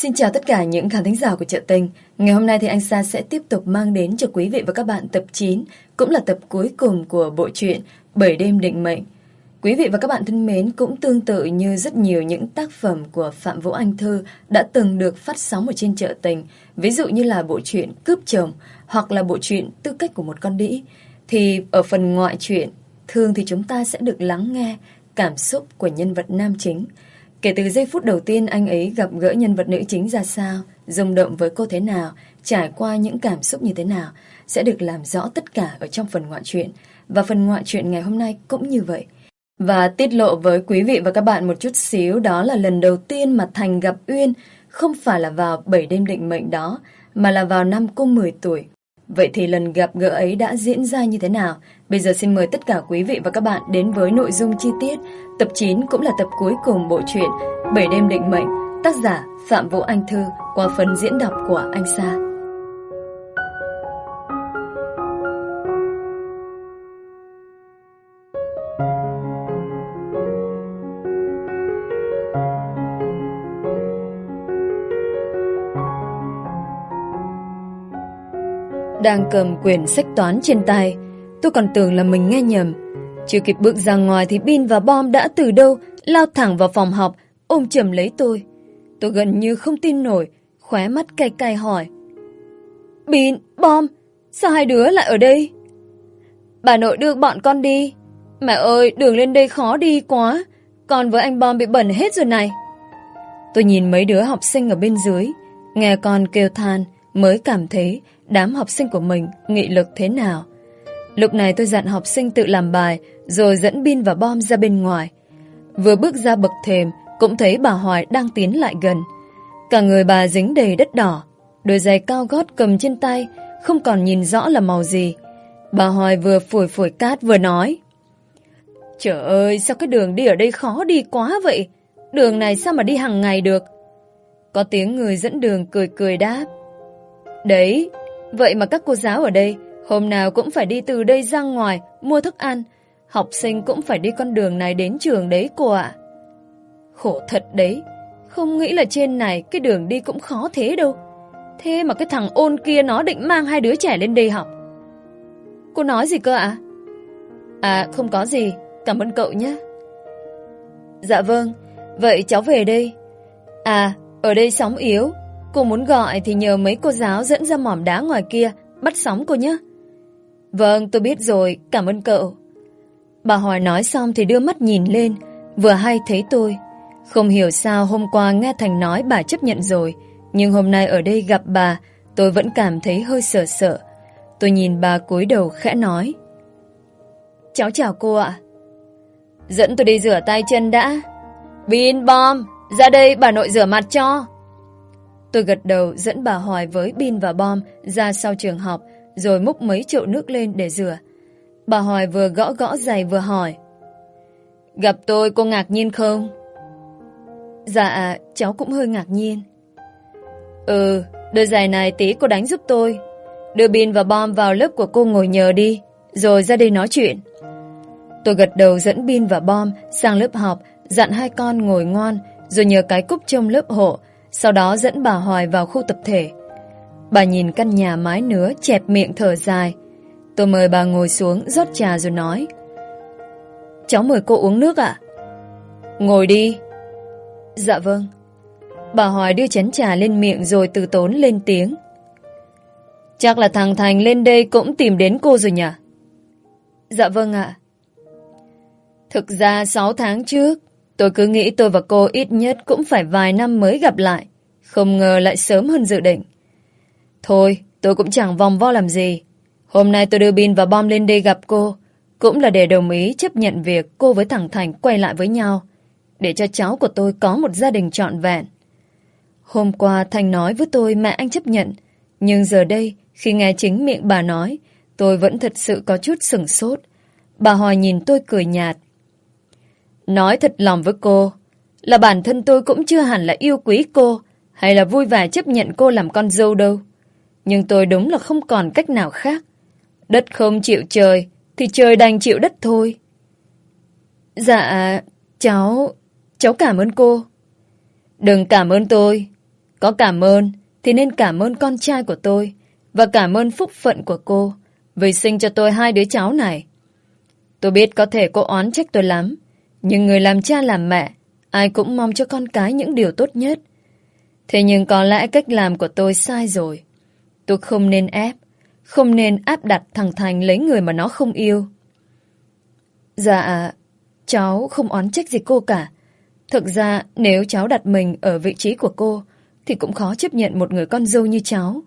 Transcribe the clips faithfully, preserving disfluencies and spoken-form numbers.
Xin chào tất cả những khán thính giả của Chợ Tình. Ngày hôm nay thì anh Sa sẽ tiếp tục mang đến cho quý vị và các bạn tập chín, cũng là tập cuối cùng của bộ truyện Bảy Đêm Định Mệnh. Quý vị và các bạn thân mến, cũng tương tự như rất nhiều những tác phẩm của Phạm Vũ Anh Thư đã từng được phát sóng ở trên Chợ Tình, ví dụ như là bộ truyện Cướp Chồng hoặc là bộ truyện Tư Cách của một con đĩ, thì ở phần ngoại truyện thường thì chúng ta sẽ được lắng nghe cảm xúc của nhân vật nam chính. Kể từ giây phút đầu tiên anh ấy gặp gỡ nhân vật nữ chính ra sao, rung động với cô thế nào, trải qua những cảm xúc như thế nào, sẽ được làm rõ tất cả ở trong phần ngoại truyện. Và phần ngoại truyện ngày hôm nay cũng như vậy. Và tiết lộ với quý vị và các bạn một chút xíu, đó là lần đầu tiên mà Thành gặp Uyên không phải là vào Bảy Đêm Định Mệnh đó, mà là vào năm cô mười tuổi. Vậy thì lần gặp gỡ ấy đã diễn ra như thế nào? Bây giờ xin mời tất cả quý vị và các bạn đến với nội dung chi tiết. Tập chín cũng là tập cuối cùng bộ truyện Bảy Đêm Định Mệnh, tác giả Phạm Vũ Anh Thư, qua phần diễn đọc của anh Sa. Đang cầm quyển sách toán trên tay, tôi còn tưởng là mình nghe nhầm. Chưa kịp bước ra ngoài thì Bin và Bom đã từ đâu lao thẳng vào phòng học, ôm chầm lấy tôi. Tôi gần như không tin nổi, khóe mắt cay cay hỏi: Bin, Bom, sao hai đứa lại ở đây? Bà nội đưa bọn con đi. Mẹ ơi, đường lên đây khó đi quá, con với anh Bom bị bẩn hết rồi này. Tôi nhìn mấy đứa học sinh ở bên dưới, nghe con kêu than mới cảm thấy đám học sinh của mình nghị lực thế nào. Lúc này tôi dặn học sinh tự làm bài, rồi dẫn Bin và Bom ra bên ngoài. Vừa bước ra bậc thềm, cũng thấy bà Hoài đang tiến lại gần. Cả người bà dính đầy đất đỏ, đôi giày cao gót cầm trên tay, không còn nhìn rõ là màu gì. Bà Hoài vừa phủi phủi cát vừa nói: Trời ơi, sao cái đường đi ở đây khó đi quá vậy? Đường này sao mà đi hàng ngày được? Có tiếng người dẫn đường cười cười đáp: Đấy, vậy mà các cô giáo ở đây hôm nào cũng phải đi từ đây ra ngoài mua thức ăn. Học sinh cũng phải đi con đường này đến trường đấy cô ạ. Khổ thật đấy, không nghĩ là trên này cái đường đi cũng khó thế đâu. Thế mà cái thằng ôn kia nó định mang hai đứa trẻ lên đây học. Cô nói gì cơ ạ? À không có gì, cảm ơn cậu nhé. Dạ vâng, vậy cháu về đây. À, ở đây sóng yếu, cô muốn gọi thì nhờ mấy cô giáo dẫn ra mỏm đá ngoài kia bắt sóng cô nhé. Vâng, tôi biết rồi, cảm ơn cậu. Bà Hoài nói xong thì đưa mắt nhìn lên, vừa hay thấy tôi. Không hiểu sao hôm qua nghe Thành nói bà chấp nhận rồi, nhưng hôm nay ở đây gặp bà, tôi vẫn cảm thấy hơi sợ sợ. Tôi nhìn bà cúi đầu khẽ nói: Cháu chào cô ạ. Dẫn tôi đi rửa tay chân đã. Bin, Bom, ra đây bà nội rửa mặt cho. Tôi gật đầu dẫn bà Hoài với Bin và Bom ra sau trường học, rồi múc mấy chậu nước lên để rửa. Bà Hoài vừa gõ gõ giày vừa hỏi: Gặp tôi cô ngạc nhiên không? Dạ, cháu cũng hơi ngạc nhiên. Ừ, đôi giày này tí cô đánh giúp tôi. Đưa Bin và Bom vào lớp của cô ngồi nhờ đi, rồi ra đây nói chuyện. Tôi gật đầu dẫn Bin và Bom sang lớp học, dặn hai con ngồi ngoan, rồi nhờ cái cúc trông lớp hộ. Sau đó dẫn bà Hoài vào khu tập thể. Bà nhìn căn nhà mái nứa, chẹp miệng thở dài. Tôi mời bà ngồi xuống rót trà rồi nói: Cháu mời cô uống nước ạ. Ngồi đi. Dạ vâng. Bà Hoài đưa chén trà lên miệng rồi từ tốn lên tiếng: Chắc là thằng Thành lên đây cũng tìm đến cô rồi nhỉ? Dạ vâng ạ. Thực ra sáu tháng trước tôi cứ nghĩ tôi và cô ít nhất cũng phải vài năm mới gặp lại, không ngờ lại sớm hơn dự định. Thôi, tôi cũng chẳng vòng vo làm gì. Hôm nay tôi đưa Bin và Bom lên đây gặp cô, cũng là để đồng ý chấp nhận việc cô với thằng Thành quay lại với nhau, để cho cháu của tôi có một gia đình trọn vẹn. Hôm qua Thành nói với tôi mẹ anh chấp nhận, nhưng giờ đây khi nghe chính miệng bà nói, tôi vẫn thật sự có chút sửng sốt. Bà Hoài nhìn tôi cười nhạt: Nói thật lòng với cô, là bản thân tôi cũng chưa hẳn là yêu quý cô, hay là vui vẻ chấp nhận cô làm con dâu đâu. Nhưng tôi đúng là không còn cách nào khác. Đất không chịu trời, thì trời đành chịu đất thôi. Dạ, cháu... cháu cảm ơn cô. Đừng cảm ơn tôi. Có cảm ơn thì nên cảm ơn con trai của tôi và cảm ơn phúc phận của cô vì sinh cho tôi hai đứa cháu này. Tôi biết có thể cô oán trách tôi lắm, nhưng người làm cha làm mẹ ai cũng mong cho con cái những điều tốt nhất. Thế nhưng có lẽ cách làm của tôi sai rồi. Tôi không nên ép, không nên áp đặt thằng Thành lấy người mà nó không yêu. Dạ, cháu không oán trách gì cô cả. Thực ra nếu cháu đặt mình ở vị trí của cô thì cũng khó chấp nhận một người con dâu như cháu.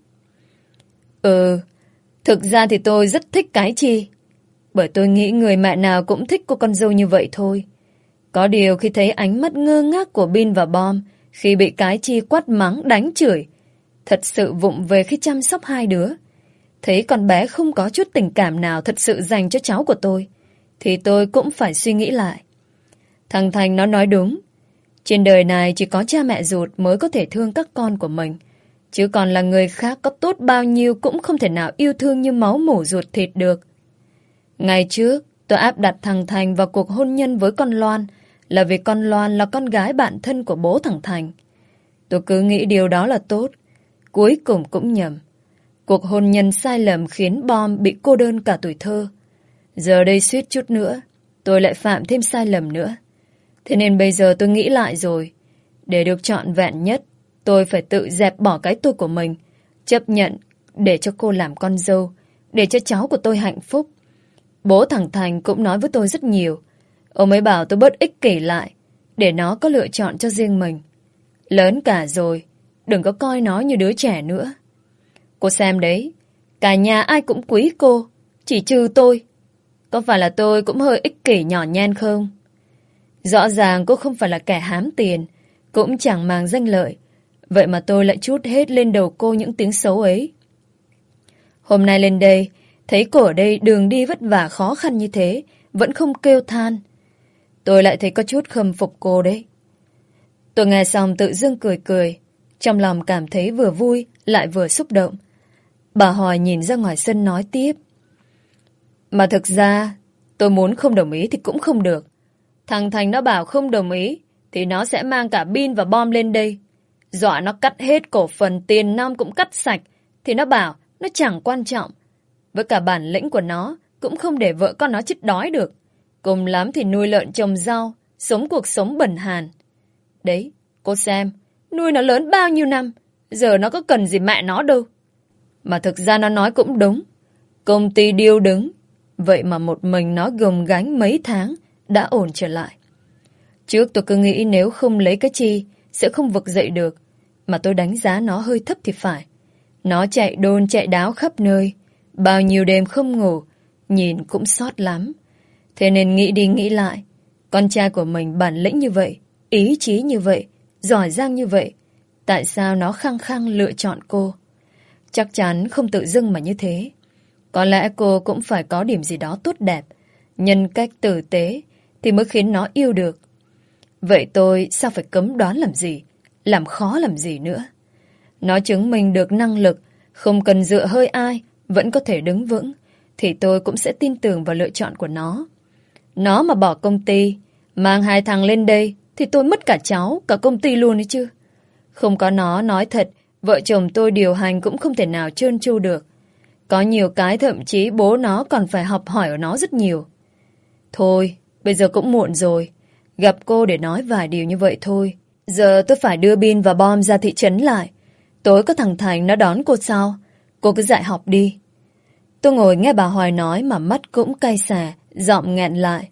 Ừ, thực ra thì tôi rất thích cái Chi. Bởi tôi nghĩ người mẹ nào cũng thích cô con dâu như vậy thôi. Có điều khi thấy ánh mắt ngơ ngác của Bin và Bom khi bị cái Chi quát mắng đánh chửi, thật sự vụng về khi chăm sóc hai đứa, thấy con bé không có chút tình cảm nào thật sự dành cho cháu của tôi, thì tôi cũng phải suy nghĩ lại. Thằng Thành nó nói đúng. Trên đời này chỉ có cha mẹ ruột mới có thể thương các con của mình, chứ còn là người khác có tốt bao nhiêu cũng không thể nào yêu thương như máu mủ ruột thịt được. Ngày trước, tôi áp đặt thằng Thành vào cuộc hôn nhân với con Loan là vì con Loan là con gái bạn thân của bố thằng Thành. Tôi cứ nghĩ điều đó là tốt. Cuối cùng cũng nhầm. Cuộc hôn nhân sai lầm khiến Bom bị cô đơn cả tuổi thơ. Giờ đây suýt chút nữa, tôi lại phạm thêm sai lầm nữa. Thế nên bây giờ tôi nghĩ lại rồi. Để được trọn vẹn nhất, tôi phải tự dẹp bỏ cái tôi của mình, chấp nhận để cho cô làm con dâu, để cho cháu của tôi hạnh phúc. Bố thằng Thành cũng nói với tôi rất nhiều. Ông ấy bảo tôi bớt ích kỷ lại, để nó có lựa chọn cho riêng mình. Lớn cả rồi, đừng có coi nó như đứa trẻ nữa. Cô xem đấy, cả nhà ai cũng quý cô, chỉ trừ tôi. Có phải là tôi cũng hơi ích kỷ nhỏ nhen không? Rõ ràng cô không phải là kẻ hám tiền, cũng chẳng màng danh lợi. Vậy mà tôi lại trút hết lên đầu cô những tiếng xấu ấy. Hôm nay lên đây, thấy cô ở đây đường đi vất vả khó khăn như thế, vẫn không kêu than. Tôi lại thấy có chút khâm phục cô đấy. Tôi nghe xong tự dưng cười cười, trong lòng cảm thấy vừa vui lại vừa xúc động. Bà Hoài nhìn ra ngoài sân nói tiếp. Mà thực ra, tôi muốn không đồng ý thì cũng không được. Thằng Thành nó bảo không đồng ý, thì nó sẽ mang cả Bin và Bom lên đây. Dọa nó cắt hết cổ phần tiền nong cũng cắt sạch, thì nó bảo nó chẳng quan trọng. Với cả bản lĩnh của nó, cũng không để vợ con nó chết đói được. Cùng lắm thì nuôi lợn trồng rau, sống cuộc sống bần hàn. Đấy, cô xem, nuôi nó lớn bao nhiêu năm, giờ nó có cần gì mẹ nó đâu. Mà thực ra nó nói cũng đúng. Công ty điêu đứng, vậy mà một mình nó gồng gánh mấy tháng, đã ổn trở lại. Trước tôi cứ nghĩ nếu không lấy cái Chi, sẽ không vực dậy được. Mà tôi đánh giá nó hơi thấp thì phải. Nó chạy đôn chạy đáo khắp nơi, bao nhiêu đêm không ngủ, nhìn cũng xót lắm. Thế nên nghĩ đi nghĩ lại, con trai của mình bản lĩnh như vậy, ý chí như vậy, giỏi giang như vậy, tại sao nó khăng khăng lựa chọn cô? Chắc chắn không tự dưng mà như thế. Có lẽ cô cũng phải có điểm gì đó tốt đẹp, nhân cách tử tế, thì mới khiến nó yêu được. Vậy tôi sao phải cấm đoán làm gì, làm khó làm gì nữa? Nó chứng minh được năng lực, không cần dựa hơi ai, vẫn có thể đứng vững, thì tôi cũng sẽ tin tưởng vào lựa chọn của nó. Nó mà bỏ công ty, mang hai thằng lên đây, thì tôi mất cả cháu, cả công ty luôn đấy chứ. Không có nó, nói thật, vợ chồng tôi điều hành cũng không thể nào trơn tru được. Có nhiều cái thậm chí bố nó còn phải học hỏi ở nó rất nhiều. Thôi, bây giờ cũng muộn rồi. Gặp cô để nói vài điều như vậy thôi. Giờ tôi phải đưa Bin và Bom ra thị trấn lại. Tối có thằng Thành nó đón cô sau. Cô cứ dạy học đi. Tôi ngồi nghe bà Hoài nói mà mắt cũng cay xè, giọng nghẹn lại.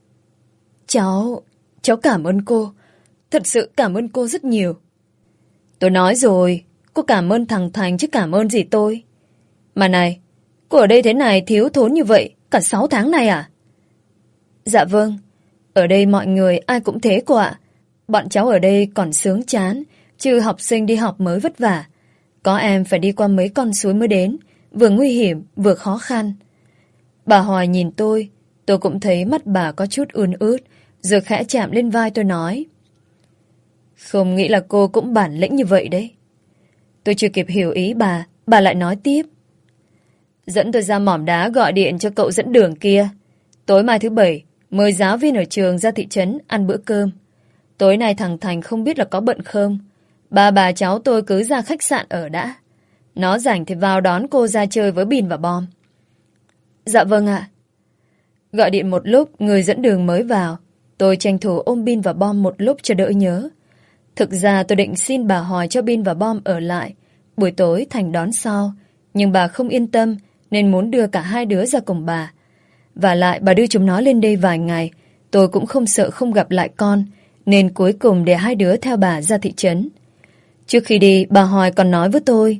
Cháu, cháu cảm ơn cô. Thật sự cảm ơn cô rất nhiều. Tôi nói rồi, cô cảm ơn thằng Thành chứ cảm ơn gì tôi. Mà này, cô ở đây thế này thiếu thốn như vậy cả sáu tháng này à? Dạ vâng, ở đây mọi người ai cũng thế cô ạ. Bọn cháu ở đây còn sướng chán, chứ học sinh đi học mới vất vả. Có em phải đi qua mấy con suối mới đến, vừa nguy hiểm vừa khó khăn. Bà Hoài nhìn tôi, tôi cũng thấy mắt bà có chút ươn ướt, rồi khẽ chạm lên vai tôi nói. Không nghĩ là cô cũng bản lĩnh như vậy đấy. Tôi chưa kịp hiểu ý bà, bà lại nói tiếp. Dẫn tôi ra mỏm đá gọi điện cho cậu dẫn đường kia. Tối mai thứ bảy, mời giáo viên ở trường ra thị trấn ăn bữa cơm. Tối nay thằng Thành không biết là có bận không. Ba bà cháu tôi cứ ra khách sạn ở đã. Nó rảnh thì vào đón cô ra chơi với Bin và Bom. Dạ vâng ạ. Gọi điện một lúc, người dẫn đường mới vào. Tôi tranh thủ ôm Bin và Bom một lúc cho đỡ nhớ. Thực ra tôi định xin bà Hoài cho Bin và Bom ở lại. Buổi tối Thành đón sau. Nhưng bà không yên tâm nên muốn đưa cả hai đứa ra cùng bà. Và lại bà đưa chúng nó lên đây vài ngày. Tôi cũng không sợ không gặp lại con, nên cuối cùng để hai đứa theo bà ra thị trấn. Trước khi đi, bà Hoài còn nói với tôi: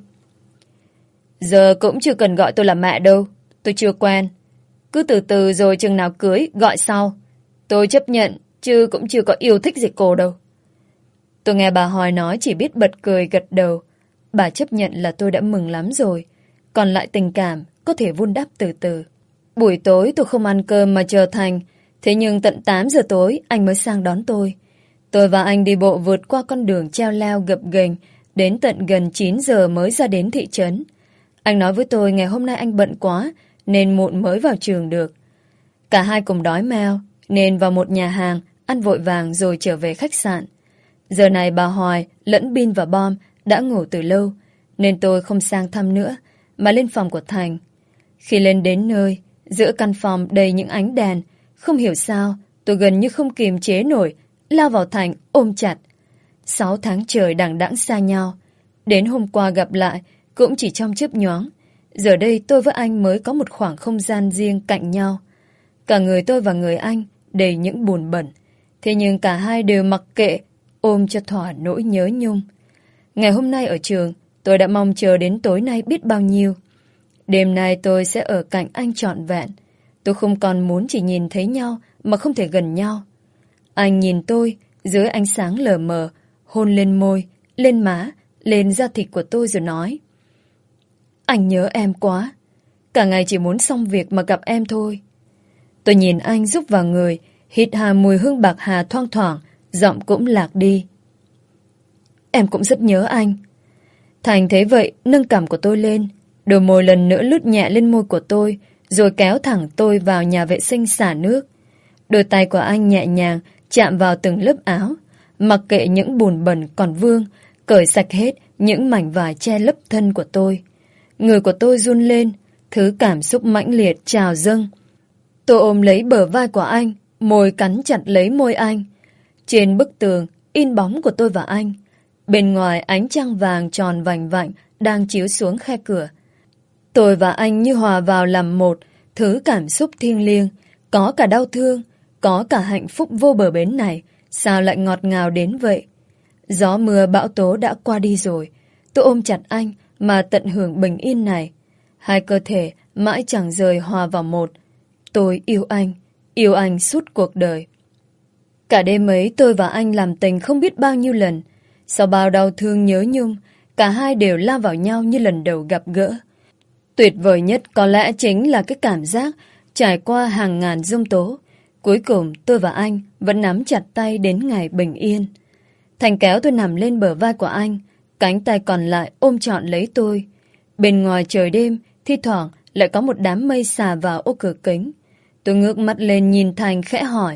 giờ cũng chưa cần gọi tôi là mẹ đâu. Tôi chưa quen. Cứ từ từ rồi chừng nào cưới gọi sau. Tôi chấp nhận, chứ cũng chưa có yêu thích gì cô đâu. Tôi nghe bà Hoài nói chỉ biết bật cười gật đầu. Bà chấp nhận là tôi đã mừng lắm rồi. Còn lại tình cảm có thể vun đắp từ từ. Buổi tối tôi không ăn cơm mà chờ Thành. Thế nhưng tận tám giờ tối anh mới sang đón tôi. Tôi và anh đi bộ vượt qua con đường treo leo gập ghềnh, đến tận gần chín giờ mới ra đến thị trấn. Anh nói với tôi ngày hôm nay anh bận quá nên muộn mới vào trường được. Cả hai cùng đói meo nên vào một nhà hàng ăn vội vàng rồi trở về khách sạn. Giờ này bà Hoài lẫn Bin và Bom đã ngủ từ lâu, nên tôi không sang thăm nữa mà lên phòng của Thành. Khi lên đến nơi, giữa căn phòng đầy những ánh đèn, không hiểu sao tôi gần như không kiềm chế nổi, lao vào Thành ôm chặt. Sáu tháng trời đằng đẵng xa nhau, đến hôm qua gặp lại cũng chỉ trong chớp nhoáng. Giờ đây tôi với anh mới có một khoảng không gian riêng cạnh nhau. Cả người tôi và người anh đầy những buồn bẩn. Thế nhưng cả hai đều mặc kệ, ôm cho thỏa nỗi nhớ nhung. Ngày hôm nay ở trường, tôi đã mong chờ đến tối nay biết bao nhiêu. Đêm nay tôi sẽ ở cạnh anh trọn vẹn. Tôi không còn muốn chỉ nhìn thấy nhau mà không thể gần nhau. Anh nhìn tôi dưới ánh sáng lờ mờ, hôn lên môi, lên má, lên da thịt của tôi rồi nói: anh nhớ em quá. Cả ngày chỉ muốn xong việc mà gặp em thôi. Tôi nhìn anh rúc vào người, hít hà mùi hương bạc hà thoang thoảng, giọng cũng lạc đi. Em cũng rất nhớ anh. Thành thấy vậy nâng cằm của tôi lên, đôi môi lần nữa lướt nhẹ lên môi của tôi, rồi kéo thẳng tôi vào nhà vệ sinh xả nước. Đôi tay của anh nhẹ nhàng chạm vào từng lớp áo, mặc kệ những bùn bẩn còn vương, cởi sạch hết những mảnh vải che lấp thân của tôi. Người của tôi run lên, thứ cảm xúc mãnh liệt trào dâng. Tôi ôm lấy bờ vai của anh, môi cắn chặt lấy môi anh. Trên bức tường in bóng của tôi và anh. Bên ngoài ánh trăng vàng tròn vành vạnh đang chiếu xuống khe cửa. Tôi và anh như hòa vào làm một, thứ cảm xúc thiêng liêng, có cả đau thương, có cả hạnh phúc vô bờ bến này, sao lại ngọt ngào đến vậy? Gió mưa bão tố đã qua đi rồi, tôi ôm chặt anh mà tận hưởng bình yên này. Hai cơ thể mãi chẳng rời hòa vào một. Tôi yêu anh, yêu anh suốt cuộc đời. Cả đêm ấy tôi và anh làm tình không biết bao nhiêu lần. Sau bao đau thương nhớ nhung, cả hai đều lao vào nhau như lần đầu gặp gỡ. Tuyệt vời nhất có lẽ chính là cái cảm giác trải qua hàng ngàn giông tố. Cuối cùng tôi và anh vẫn nắm chặt tay đến ngày bình yên. Thành kéo tôi nằm lên bờ vai của anh, cánh tay còn lại ôm trọn lấy tôi. Bên ngoài trời đêm, thi thoảng lại có một đám mây xà vào ô cửa kính. Tôi ngước mắt lên nhìn Thành khẽ hỏi: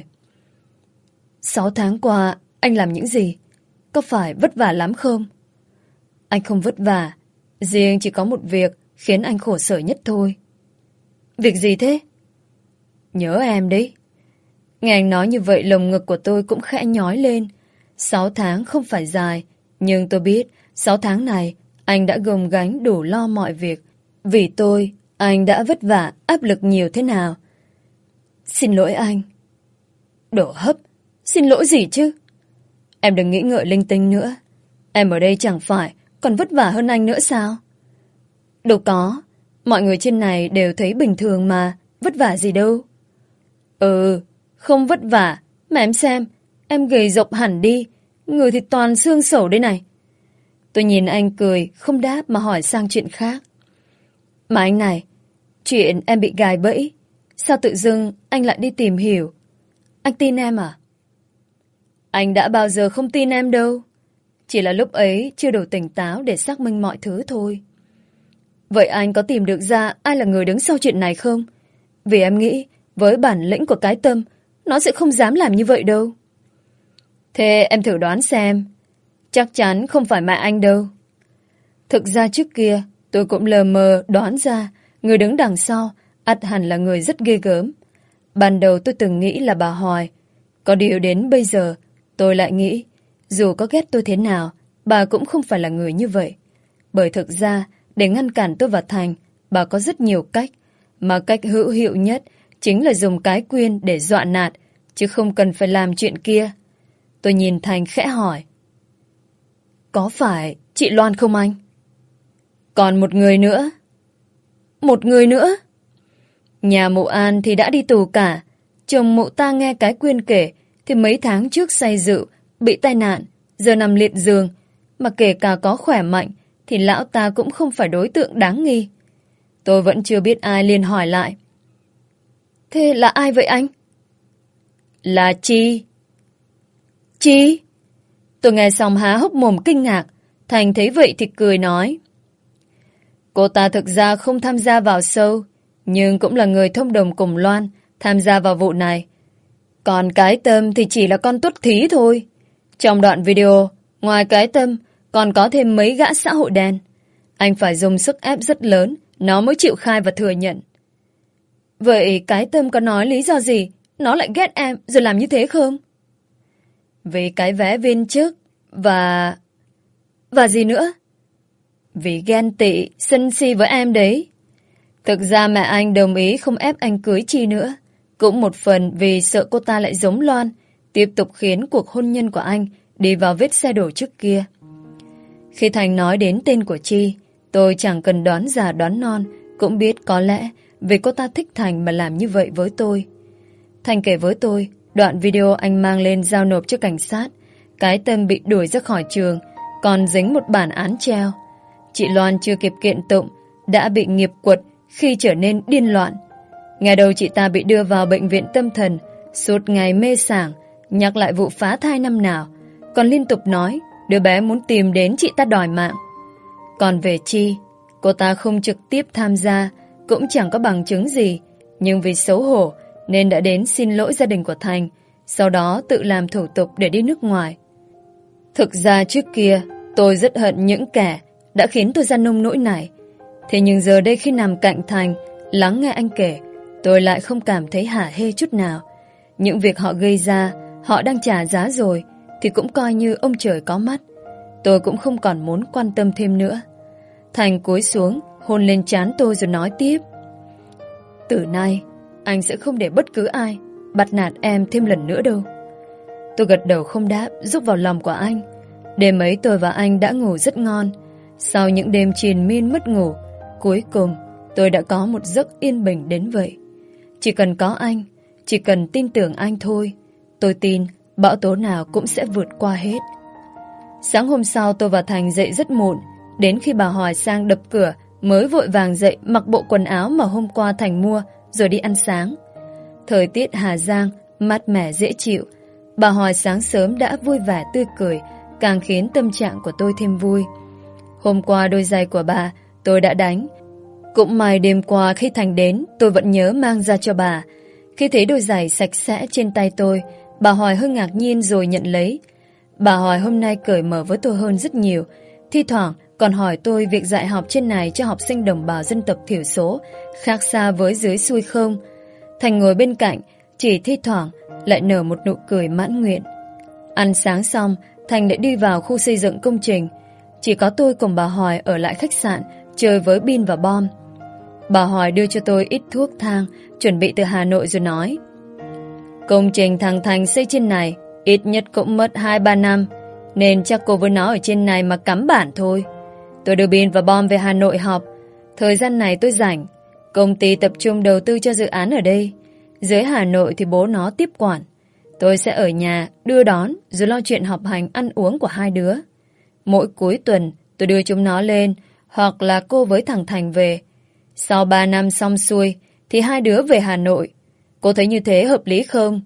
Sáu tháng qua anh làm những gì? Có phải vất vả lắm không? Anh không vất vả, riêng chỉ có một việc khiến anh khổ sở nhất thôi. Việc gì thế? Nhớ em đấy. Nghe anh nói như vậy lồng ngực của tôi cũng khẽ nhói lên. Sáu tháng không phải dài, nhưng tôi biết sáu tháng này anh đã gồng gánh đủ lo mọi việc. Vì tôi, anh đã vất vả, áp lực nhiều thế nào. Xin lỗi anh. Đổ hấp, xin lỗi gì chứ? Em đừng nghĩ ngợi linh tinh nữa. Em ở đây chẳng phải còn vất vả hơn anh nữa sao? Đâu có, mọi người trên này đều thấy bình thường mà, vất vả gì đâu. Ừ, không vất vả, mà em xem, em gầy rộc hẳn đi, người thì toàn xương sẩu đây này. Tôi nhìn anh cười, không đáp mà hỏi sang chuyện khác. Mà anh này, chuyện em bị gài bẫy, sao tự dưng anh lại đi tìm hiểu? Anh tin em à? Anh đã bao giờ không tin em đâu. Chỉ là lúc ấy chưa đủ tỉnh táo để xác minh mọi thứ thôi. Vậy anh có tìm được ra ai là người đứng sau chuyện này không? Vì em nghĩ với bản lĩnh của cái Tâm, nó sẽ không dám làm như vậy đâu. Thế em thử đoán xem, Chắc chắn không phải mẹ anh đâu. Thực ra trước kia, tôi cũng lờ mờ đoán ra người đứng đằng sau ắt hẳn là người rất ghê gớm. Ban đầu tôi từng nghĩ là bà Hoài. Có điều đến bây giờ, tôi lại nghĩ, dù có ghét tôi thế nào, bà cũng không phải là người như vậy. Bởi thực ra, để ngăn cản tôi và Thành, bà có rất nhiều cách. Mà cách hữu hiệu nhất chính là dùng cái quyên để dọa nạt, chứ không cần phải làm chuyện kia. Tôi nhìn Thành khẽ hỏi. Có phải chị Loan không anh? Còn một người nữa. Một người nữa? Nhà mụ An thì đã đi tù cả. Chồng mụ ta nghe cái quyên kể thì mấy tháng trước say rượu, bị tai nạn, giờ nằm liệt giường. Mà kể cả có khỏe mạnh thì lão ta cũng không phải đối tượng đáng nghi. Tôi vẫn chưa biết ai, liền hỏi lại. Thế là ai vậy anh? Là Chi. Chi? Tôi nghe xong há hốc mồm kinh ngạc. Thành thấy vậy thì cười nói. Cô ta thực ra không tham gia vào show, nhưng cũng là người thông đồng cùng Loan tham gia vào vụ này. Còn cái Tâm thì chỉ là con tuất thí thôi. Trong đoạn video, ngoài cái Tâm còn có thêm mấy gã xã hội đen. Anh phải dùng sức ép rất lớn, nó mới chịu khai và thừa nhận. Vậy cái Tâm có nói lý do gì nó lại ghét em rồi làm như thế không? Vì cái vé viên chức và... Và gì nữa? Vì ghen tị, sân si với em đấy. Thực ra mẹ anh đồng ý không ép anh cưới Chi nữa. Cũng một phần vì sợ cô ta lại giống Loan, tiếp tục khiến cuộc hôn nhân của anh đi vào vết xe đổ trước kia. Khi Thành nói đến tên của Chi, tôi chẳng cần đoán già đoán non, cũng biết có lẽ vì cô ta thích Thành mà làm như vậy với tôi. Thành kể với tôi, đoạn video anh mang lên giao nộp cho cảnh sát. Cái Tâm bị đuổi ra khỏi trường, còn dính một bản án treo. Chị Loan chưa kịp kiện tụng, đã bị nghiệp quật khi trở nên điên loạn. Ngày đầu chị ta bị đưa vào bệnh viện tâm thần, suốt ngày mê sảng, nhắc lại vụ phá thai năm nào, còn liên tục nói đứa bé muốn tìm đến chị ta đòi mạng. Còn về Chi, cô ta không trực tiếp tham gia, cũng chẳng có bằng chứng gì, nhưng vì xấu hổ nên đã đến xin lỗi gia đình của Thành, sau đó tự làm thủ tục để đi nước ngoài. Thực ra trước kia, tôi rất hận những kẻ đã khiến tôi ra nông nỗi này. Thế nhưng giờ đây khi nằm cạnh Thành, lắng nghe anh kể, tôi lại không cảm thấy hả hê chút nào. Những việc họ gây ra, họ đang trả giá rồi, thì cũng coi như ông trời có mắt. Tôi cũng không còn muốn quan tâm thêm nữa. Thành cúi xuống, hôn lên trán tôi rồi nói tiếp. Từ nay, anh sẽ không để bất cứ ai bắt nạt em thêm lần nữa đâu. Tôi gật đầu không đáp, rúc vào lòng của anh. Đêm ấy tôi và anh đã ngủ rất ngon. Sau những đêm triền miên mất ngủ, cuối cùng tôi đã có một giấc yên bình đến vậy. Chỉ cần có anh, chỉ cần tin tưởng anh thôi, tôi tin bão tố nào cũng sẽ vượt qua hết. Sáng hôm sau tôi và Thành dậy rất muộn. Đến khi bà Hoài sang đập cửa mới vội vàng dậy mặc bộ quần áo mà hôm qua Thành mua rồi đi ăn sáng. Thời tiết Hà Giang mát mẻ dễ chịu. Bà Hoài sáng sớm đã vui vẻ tươi cười, càng khiến tâm trạng của tôi thêm vui. Hôm qua đôi giày của bà tôi đã đánh. Cũng may đêm qua khi Thành đến tôi vẫn nhớ mang ra cho bà. Khi thấy đôi giày sạch sẽ trên tay tôi, bà Hoài hơi ngạc nhiên rồi nhận lấy. Bà Hoài hôm nay cởi mở với tôi hơn rất nhiều. Thi thoảng còn hỏi tôi việc dạy học trên này cho học sinh đồng bào dân tộc thiểu số khác xa với dưới xuôi không. Thành ngồi bên cạnh, chỉ thi thoảng lại nở một nụ cười mãn nguyện. Ăn sáng xong, Thành đã đi vào khu xây dựng công trình. Chỉ có tôi cùng bà Hoài ở lại khách sạn chơi với Bin và Bom. Bà Hoài đưa cho tôi ít thuốc thang chuẩn bị từ Hà Nội rồi nói: công trình thằng Thành xây trên này ít nhất cũng mất hai ba năm, nên chắc cô với nó ở trên này mà cắm bản thôi. Tôi đưa Bin và Bom về Hà Nội học. Thời gian này tôi rảnh. Công ty tập trung đầu tư cho dự án ở đây. Dưới Hà Nội thì bố nó tiếp quản. Tôi sẽ ở nhà đưa đón rồi lo chuyện học hành ăn uống của hai đứa. Mỗi cuối tuần tôi đưa chúng nó lên, hoặc là cô với thằng Thành về. Sau ba năm xong xuôi thì hai đứa về Hà Nội. Cô thấy như thế hợp lý không?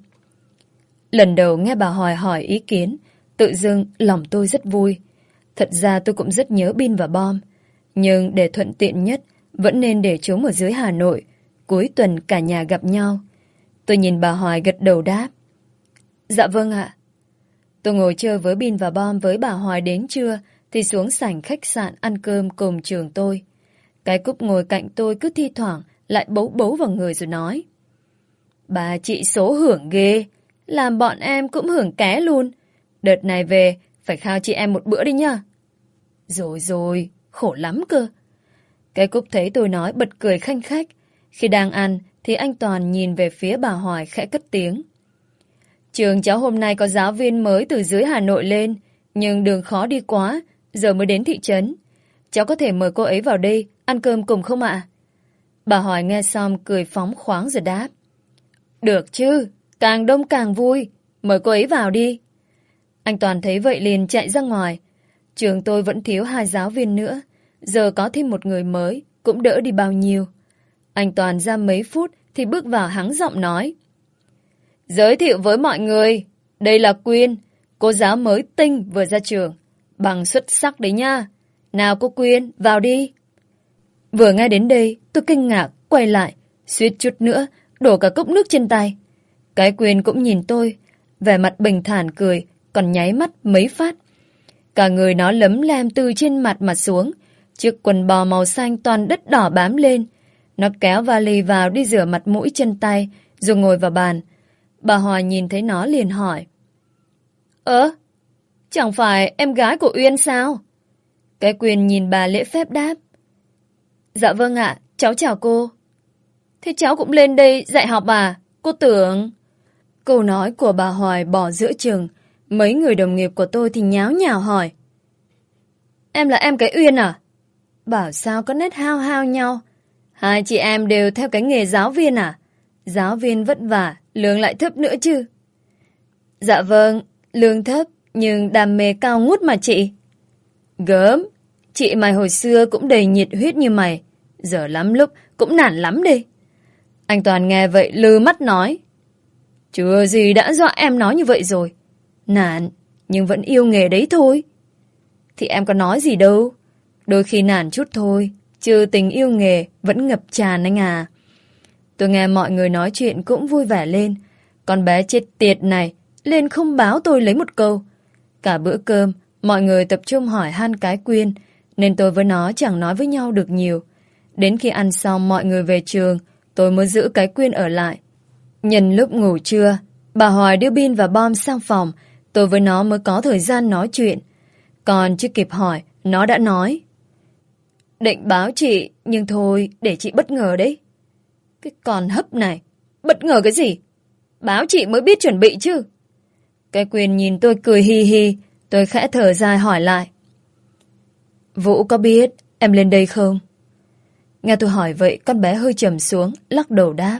Lần đầu nghe bà Hoài hỏi ý kiến, tự dưng lòng tôi rất vui. Thật ra tôi cũng rất nhớ Bin và Bom, nhưng để thuận tiện nhất vẫn nên để chúng ở dưới Hà Nội. Cuối tuần cả nhà gặp nhau. Tôi nhìn bà Hoài gật đầu đáp: dạ vâng ạ. Tôi ngồi chơi với Bin và Bom với bà Hoài đến trưa thì xuống sảnh khách sạn ăn cơm cùng trường tôi. Cái Cúc ngồi cạnh tôi cứ thi thoảng lại bấu bấu vào người rồi nói: Bà chị số hưởng ghê, làm bọn em cũng hưởng ké luôn. Đợt này về phải khao chị em một bữa đi nhá. Rồi rồi, khổ lắm cơ. Cái Cúc thấy tôi nói bật cười khanh khách. Khi đang ăn thì anh Toàn nhìn về phía bà Hoài khẽ cất tiếng: Trường cháu hôm nay có giáo viên mới từ dưới Hà Nội lên, nhưng đường khó đi quá, giờ mới đến thị trấn. Cháu có thể mời cô ấy vào đây ăn cơm cùng không ạ? Bà Hoài nghe xong cười phóng khoáng rồi đáp: Được chứ, càng đông càng vui, mời cô ấy vào đi. Anh Toàn thấy vậy liền chạy ra ngoài. Trường tôi vẫn thiếu hai giáo viên nữa, giờ có thêm một người mới cũng đỡ đi bao nhiêu. Anh Toàn ra mấy phút thì bước vào hắng giọng nói: Giới thiệu với mọi người, đây là Quyên, cô giáo mới tinh vừa ra trường, bằng xuất sắc đấy nha. Nào cô Quyên, vào đi. Vừa nghe đến đây, tôi kinh ngạc, quay lại, suýt chút nữa, đổ cả cốc nước trên tay. Cái Quyên cũng nhìn tôi, vẻ mặt bình thản cười, còn nháy mắt mấy phát. Cả người nó lấm lem từ trên mặt mà xuống, chiếc quần bò màu xanh toàn đất đỏ bám lên. Nó kéo vali vào đi rửa mặt mũi chân tay, rồi ngồi vào bàn. Bà Hoài nhìn thấy nó liền hỏi: Ơ, chẳng phải em gái của Uyên sao? Cái Quyên nhìn bà lễ phép đáp: Dạ vâng ạ, cháu chào cô. Thế cháu cũng lên đây dạy học à? Cô tưởng... Câu nói của bà Hoài bỏ giữa chừng. Mấy người đồng nghiệp của tôi thì nháo nhào hỏi: Em là em cái Uyên à? Bảo sao có nét hao hao nhau. Hai chị em đều theo cái nghề giáo viên à? Giáo viên vất vả, lương lại thấp nữa chứ. Dạ vâng, lương thấp nhưng đam mê cao ngút mà chị. Gớm, chị mày hồi xưa cũng đầy nhiệt huyết như mày, giờ lắm lúc cũng nản lắm đi. Anh Toàn nghe vậy lừ mắt nói: Chưa gì đã dọa em nói như vậy rồi. Nản, nhưng vẫn yêu nghề đấy thôi. Thì em có nói gì đâu. Đôi khi nản chút thôi, chứ tình yêu nghề vẫn ngập tràn anh à. Tôi nghe mọi người nói chuyện cũng vui vẻ lên. Con bé chết tiệt này lên không báo tôi lấy một câu. Cả bữa cơm mọi người tập trung hỏi han cái Quyên, nên tôi với nó chẳng nói với nhau được nhiều. Đến khi ăn xong mọi người về trường, tôi mới giữ cái Quyên ở lại. Nhân lúc ngủ trưa, bà Hoài đưa Bin và Bom sang phòng, tôi với nó mới có thời gian nói chuyện. Còn chưa kịp hỏi, nó đã nói: Định báo chị, nhưng thôi, để chị bất ngờ đấy. Cái con hấp này, bất ngờ cái gì? Báo chị mới biết chuẩn bị chứ. Cái Quyên nhìn tôi cười hi hi, tôi khẽ thở dài hỏi lại: Vũ có biết em lên đây không? Nghe tôi hỏi vậy, con bé hơi trầm xuống, lắc đầu đáp: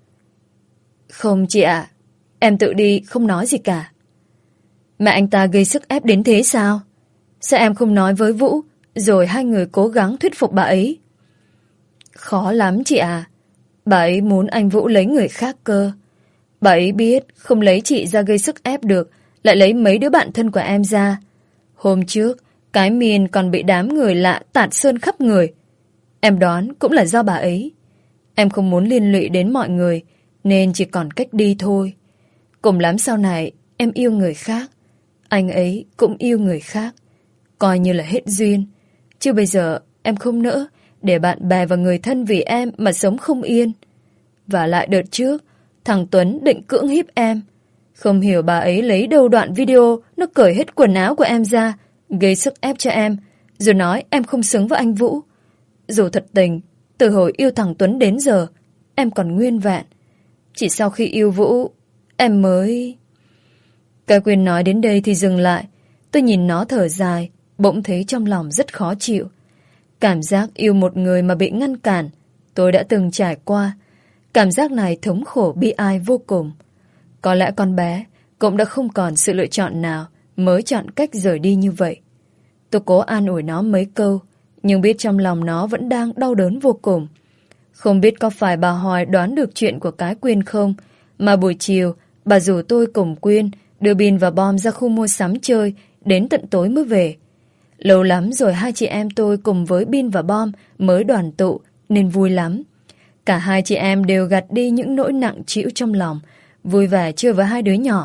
Không chị ạ, em tự đi không nói gì cả. Mẹ anh ta gây sức ép đến thế sao? Sao em không nói với Vũ, rồi hai người cố gắng thuyết phục bà ấy? Khó lắm chị à, bà ấy muốn anh Vũ lấy người khác cơ. Bà ấy biết không lấy chị ra gây sức ép được, lại lấy mấy đứa bạn thân của em ra. Hôm trước, cái miền còn bị đám người lạ tạt sơn khắp người. Em đoán cũng là do bà ấy. Em không muốn liên lụy đến mọi người, nên chỉ còn cách đi thôi. Cùng lắm sau này em yêu người khác, anh ấy cũng yêu người khác, coi như là hết duyên. Chứ bây giờ em không nỡ để bạn bè và người thân vì em mà sống không yên. Và lại đợt trước, thằng Tuấn định cưỡng hiếp em. Không hiểu bà ấy lấy đâu đoạn video nó cởi hết quần áo của em ra, gây sức ép cho em, rồi nói em không xứng với anh Vũ. Dù thật tình, từ hồi yêu thằng Tuấn đến giờ, em còn nguyên vẹn. Chỉ sau khi yêu Vũ, em mới... Cái Quyên nói đến đây thì dừng lại. Tôi nhìn nó thở dài, bỗng thấy trong lòng rất khó chịu. Cảm giác yêu một người mà bị ngăn cản, tôi đã từng trải qua. Cảm giác này thống khổ bi ai vô cùng. Có lẽ con bé cũng đã không còn sự lựa chọn nào mới chọn cách rời đi như vậy. Tôi cố an ủi nó mấy câu, nhưng biết trong lòng nó vẫn đang đau đớn vô cùng. Không biết có phải bà Hoài đoán được chuyện của cái Quyên không, mà buổi chiều bà rủ tôi cùng Quyên đưa Bin và Bom ra khu mua sắm chơi, đến tận tối mới về. Lâu lắm rồi hai chị em tôi cùng với Bin và Bom mới đoàn tụ, nên vui lắm. Cả hai chị em đều gạt đi những nỗi nặng trĩu trong lòng, vui vẻ chơi với hai đứa nhỏ.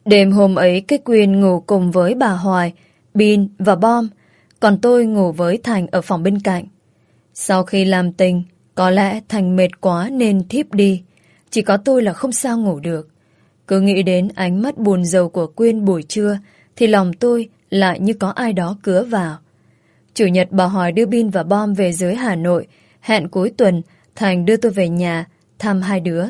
Đêm hôm ấy cái Quyên ngủ cùng với bà Hoài, Bin và Bom, còn tôi ngủ với Thành ở phòng bên cạnh. Sau khi làm tình, có lẽ Thành mệt quá nên thiếp đi. Chỉ có tôi là không sao ngủ được. Cứ nghĩ đến ánh mắt buồn rầu của Quyên buổi trưa thì lòng tôi lại như có ai đó cứa vào. Chủ nhật bà Hoài đưa Bin và Bom về dưới Hà Nội. Hẹn cuối tuần Thành đưa tôi về nhà thăm hai đứa.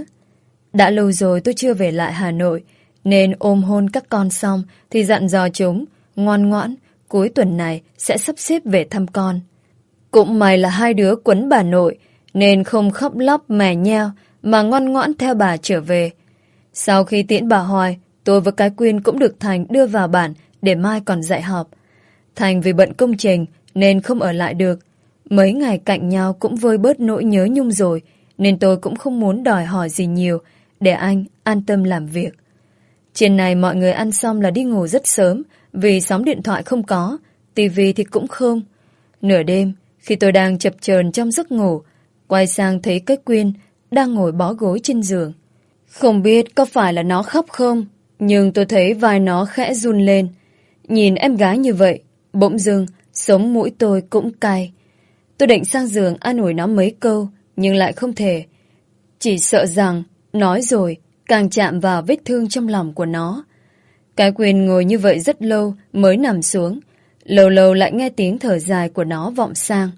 Đã lâu rồi tôi chưa về lại Hà Nội, nên ôm hôn các con xong thì dặn dò chúng ngoan ngoãn cuối tuần này sẽ sắp xếp về thăm con. Cũng may là hai đứa quấn bà nội nên không khóc lóc mè nheo mà ngoan ngoãn theo bà trở về. Sau khi tiễn bà Hoài, tôi và cái Quyên cũng được Thành đưa vào bản để mai còn dạy học. Thành vì bận công trình nên không ở lại được. Mấy ngày cạnh nhau cũng vơi bớt nỗi nhớ nhung rồi, nên tôi cũng không muốn đòi hỏi gì nhiều để anh an tâm làm việc. Trên này mọi người ăn xong là đi ngủ rất sớm vì sóng điện thoại không có, tivi thì cũng không. Nửa đêm, khi tôi đang chập chờn trong giấc ngủ, quay sang thấy cái Quyên đang ngồi bó gối trên giường. Không biết có phải là nó khóc không, nhưng tôi thấy vai nó khẽ run lên. Nhìn em gái như vậy, bỗng dưng sống mũi tôi cũng cay. Tôi định sang giường an ủi nó mấy câu, nhưng lại không thể. Chỉ sợ rằng nói rồi càng chạm vào vết thương trong lòng của nó. Cái Quyên ngồi như vậy rất lâu mới nằm xuống. Lâu lâu lại nghe tiếng thở dài của nó vọng sang.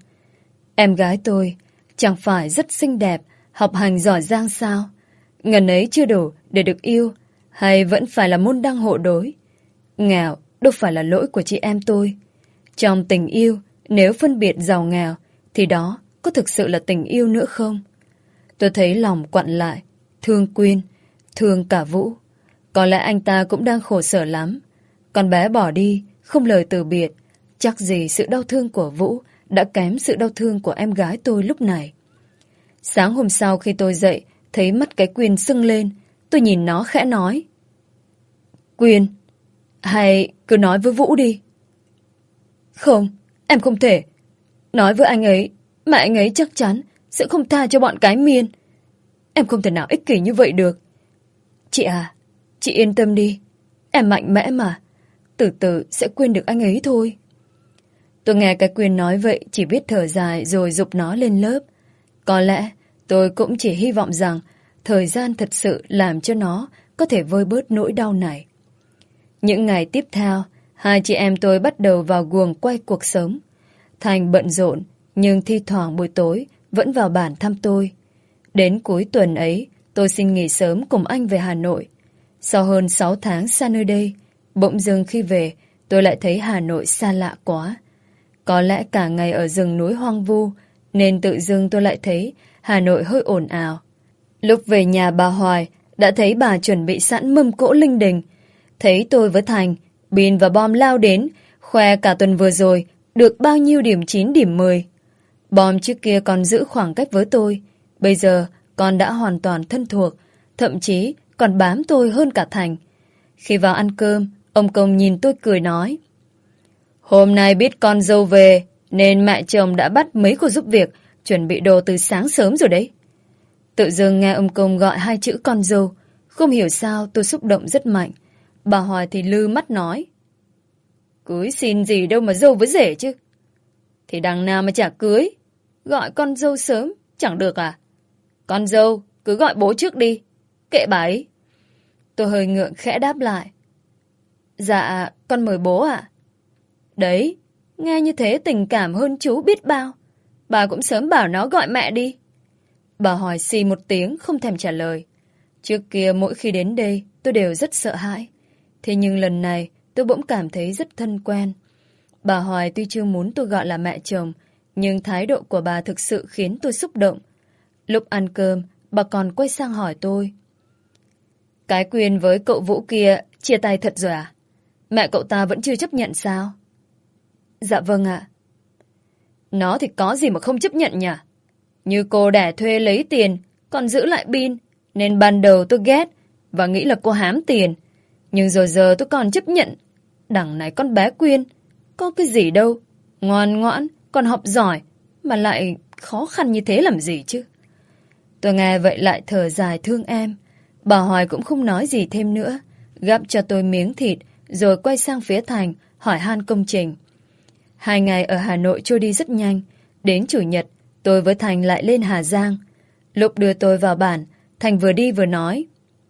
Em gái tôi chẳng phải rất xinh đẹp, học hành giỏi giang sao? Ngần ấy chưa đủ để được yêu, hay vẫn phải là môn đăng hộ đối? Nghèo đâu phải là lỗi của chị em tôi. Trong tình yêu, nếu phân biệt giàu nghèo, thì đó có thực sự là tình yêu nữa không? Tôi thấy lòng quặn lại, thương Quyên, thương cả Vũ. Có lẽ anh ta cũng đang khổ sở lắm. Con bé bỏ đi, không lời từ biệt, chắc gì sự đau thương của Vũ đã kém sự đau thương của em gái tôi lúc này. Sáng hôm sau khi tôi dậy, thấy mắt cái Quyên sưng lên, tôi nhìn nó khẽ nói. Quyên, hay cứ nói với Vũ đi. Không, em không thể. Nói với anh ấy, mà anh ấy chắc chắn sẽ không tha cho bọn cái Miên. Em không thể nào ích kỷ như vậy được. Chị à, chị yên tâm đi. Em mạnh mẽ mà. Từ từ sẽ quên được anh ấy thôi. Tôi nghe cái Quyên nói vậy chỉ biết thở dài rồi giục nó lên lớp. Có lẽ tôi cũng chỉ hy vọng rằng thời gian thật sự làm cho nó có thể vơi bớt nỗi đau này. Những ngày tiếp theo, hai chị em tôi bắt đầu vào guồng quay cuộc sống. Thành bận rộn, nhưng thi thoảng buổi tối vẫn vào bản thăm tôi. Đến cuối tuần ấy, tôi xin nghỉ sớm cùng anh về Hà Nội. Sau hơn sáu tháng xa nơi đây, bỗng dưng khi về, tôi lại thấy Hà Nội xa lạ quá. Có lẽ cả ngày ở rừng núi hoang vu, nên tự dưng tôi lại thấy Hà Nội hơi ồn ào. Lúc về nhà bà Hoài, đã thấy bà chuẩn bị sẵn mâm cỗ linh đình. Thấy tôi với Thành, Bin và Bom lao đến, khoe cả tuần vừa rồi được bao nhiêu điểm chín điểm mười. Bom trước kia còn giữ khoảng cách với tôi, bây giờ con đã hoàn toàn thân thuộc, thậm chí còn bám tôi hơn cả Thành. Khi vào ăn cơm, ông Công nhìn tôi cười nói. Hôm nay biết con dâu về, nên mẹ chồng đã bắt mấy cô giúp việc, chuẩn bị đồ từ sáng sớm rồi đấy. Tự dưng nghe ông Công gọi hai chữ con dâu, không hiểu sao tôi xúc động rất mạnh. Bà Hoài thì lư mắt nói. Cưới xin gì đâu mà dâu với rể chứ. Thì đằng nào mà chả cưới, gọi con dâu sớm, chẳng được à? Con dâu, cứ gọi bố trước đi, kệ bà ấy. Tôi hơi ngượng khẽ đáp lại. Dạ, con mời bố ạ. Đấy, nghe như thế tình cảm hơn chú biết bao. Bà cũng sớm bảo nó gọi mẹ đi. Bà Hoài xì một tiếng không thèm trả lời. Trước kia mỗi khi đến đây tôi đều rất sợ hãi. Thế nhưng lần này tôi bỗng cảm thấy rất thân quen. Bà Hoài tuy chưa muốn tôi gọi là mẹ chồng, nhưng thái độ của bà thực sự khiến tôi xúc động. Lúc ăn cơm, bà còn quay sang hỏi tôi. Cái Quyên với cậu Vũ kia chia tay thật rồi à? Mẹ cậu ta vẫn chưa chấp nhận sao? Dạ vâng ạ. Nó thì có gì mà không chấp nhận nhỉ? Như cô đẻ thuê lấy tiền, còn giữ lại Bin, nên ban đầu tôi ghét và nghĩ là cô hám tiền. Nhưng rồi giờ tôi còn chấp nhận. Đằng này con bé Quyên, có cái gì đâu, ngoan ngoãn, còn học giỏi, mà lại khó khăn như thế làm gì chứ? Tôi nghe vậy lại thở dài thương em. Bà Hoài cũng không nói gì thêm nữa, gắp cho tôi miếng thịt, rồi quay sang phía Thành, hỏi han công trình. Hai ngày ở Hà Nội trôi đi rất nhanh. Đến Chủ nhật, tôi với Thành lại lên Hà Giang. Lúc đưa tôi vào bản, Thành vừa đi vừa nói.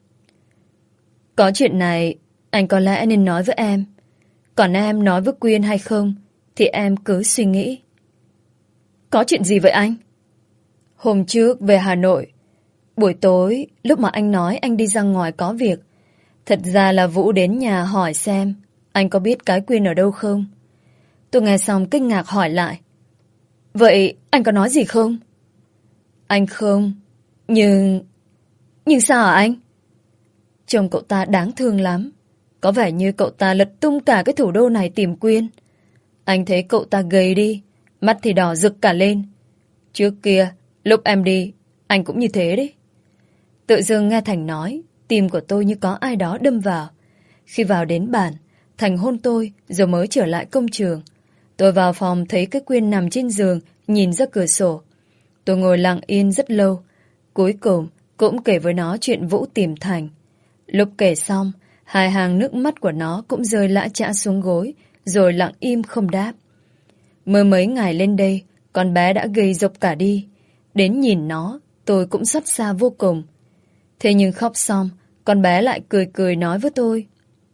Có chuyện này, anh có lẽ nên nói với em. Còn em nói với Quyên hay không, thì em cứ suy nghĩ. Có chuyện gì vậy anh? Hôm trước về Hà Nội, buổi tối, lúc mà anh nói anh đi ra ngoài có việc, thật ra là Vũ đến nhà hỏi xem anh có biết cái Quyên ở đâu không. Tôi nghe xong kinh ngạc hỏi lại. Vậy anh có nói gì không? Anh không. Nhưng... Nhưng sao hả anh? Trông cậu ta đáng thương lắm. Có vẻ như cậu ta lật tung cả cái thủ đô này tìm Quyên. Anh thấy cậu ta gầy đi, mắt thì đỏ rực cả lên. Trước kia, lúc em đi, anh cũng như thế đấy. Tự dưng nghe Thành nói, tim của tôi như có ai đó đâm vào. Khi vào đến bản, Thành hôn tôi rồi mới trở lại công trường. Tôi vào phòng thấy cái Quyên nằm trên giường, nhìn ra cửa sổ. Tôi ngồi lặng yên rất lâu. Cuối cùng cũng kể với nó chuyện Vũ tìm Thành. Lúc kể xong, hai hàng nước mắt của nó cũng rơi lã chã xuống gối, rồi lặng im không đáp. Mới mấy ngày lên đây, con bé đã gầy rộc cả đi. Đến nhìn nó, tôi cũng xót xa vô cùng. Thế nhưng khóc xong, con bé lại cười cười nói với tôi.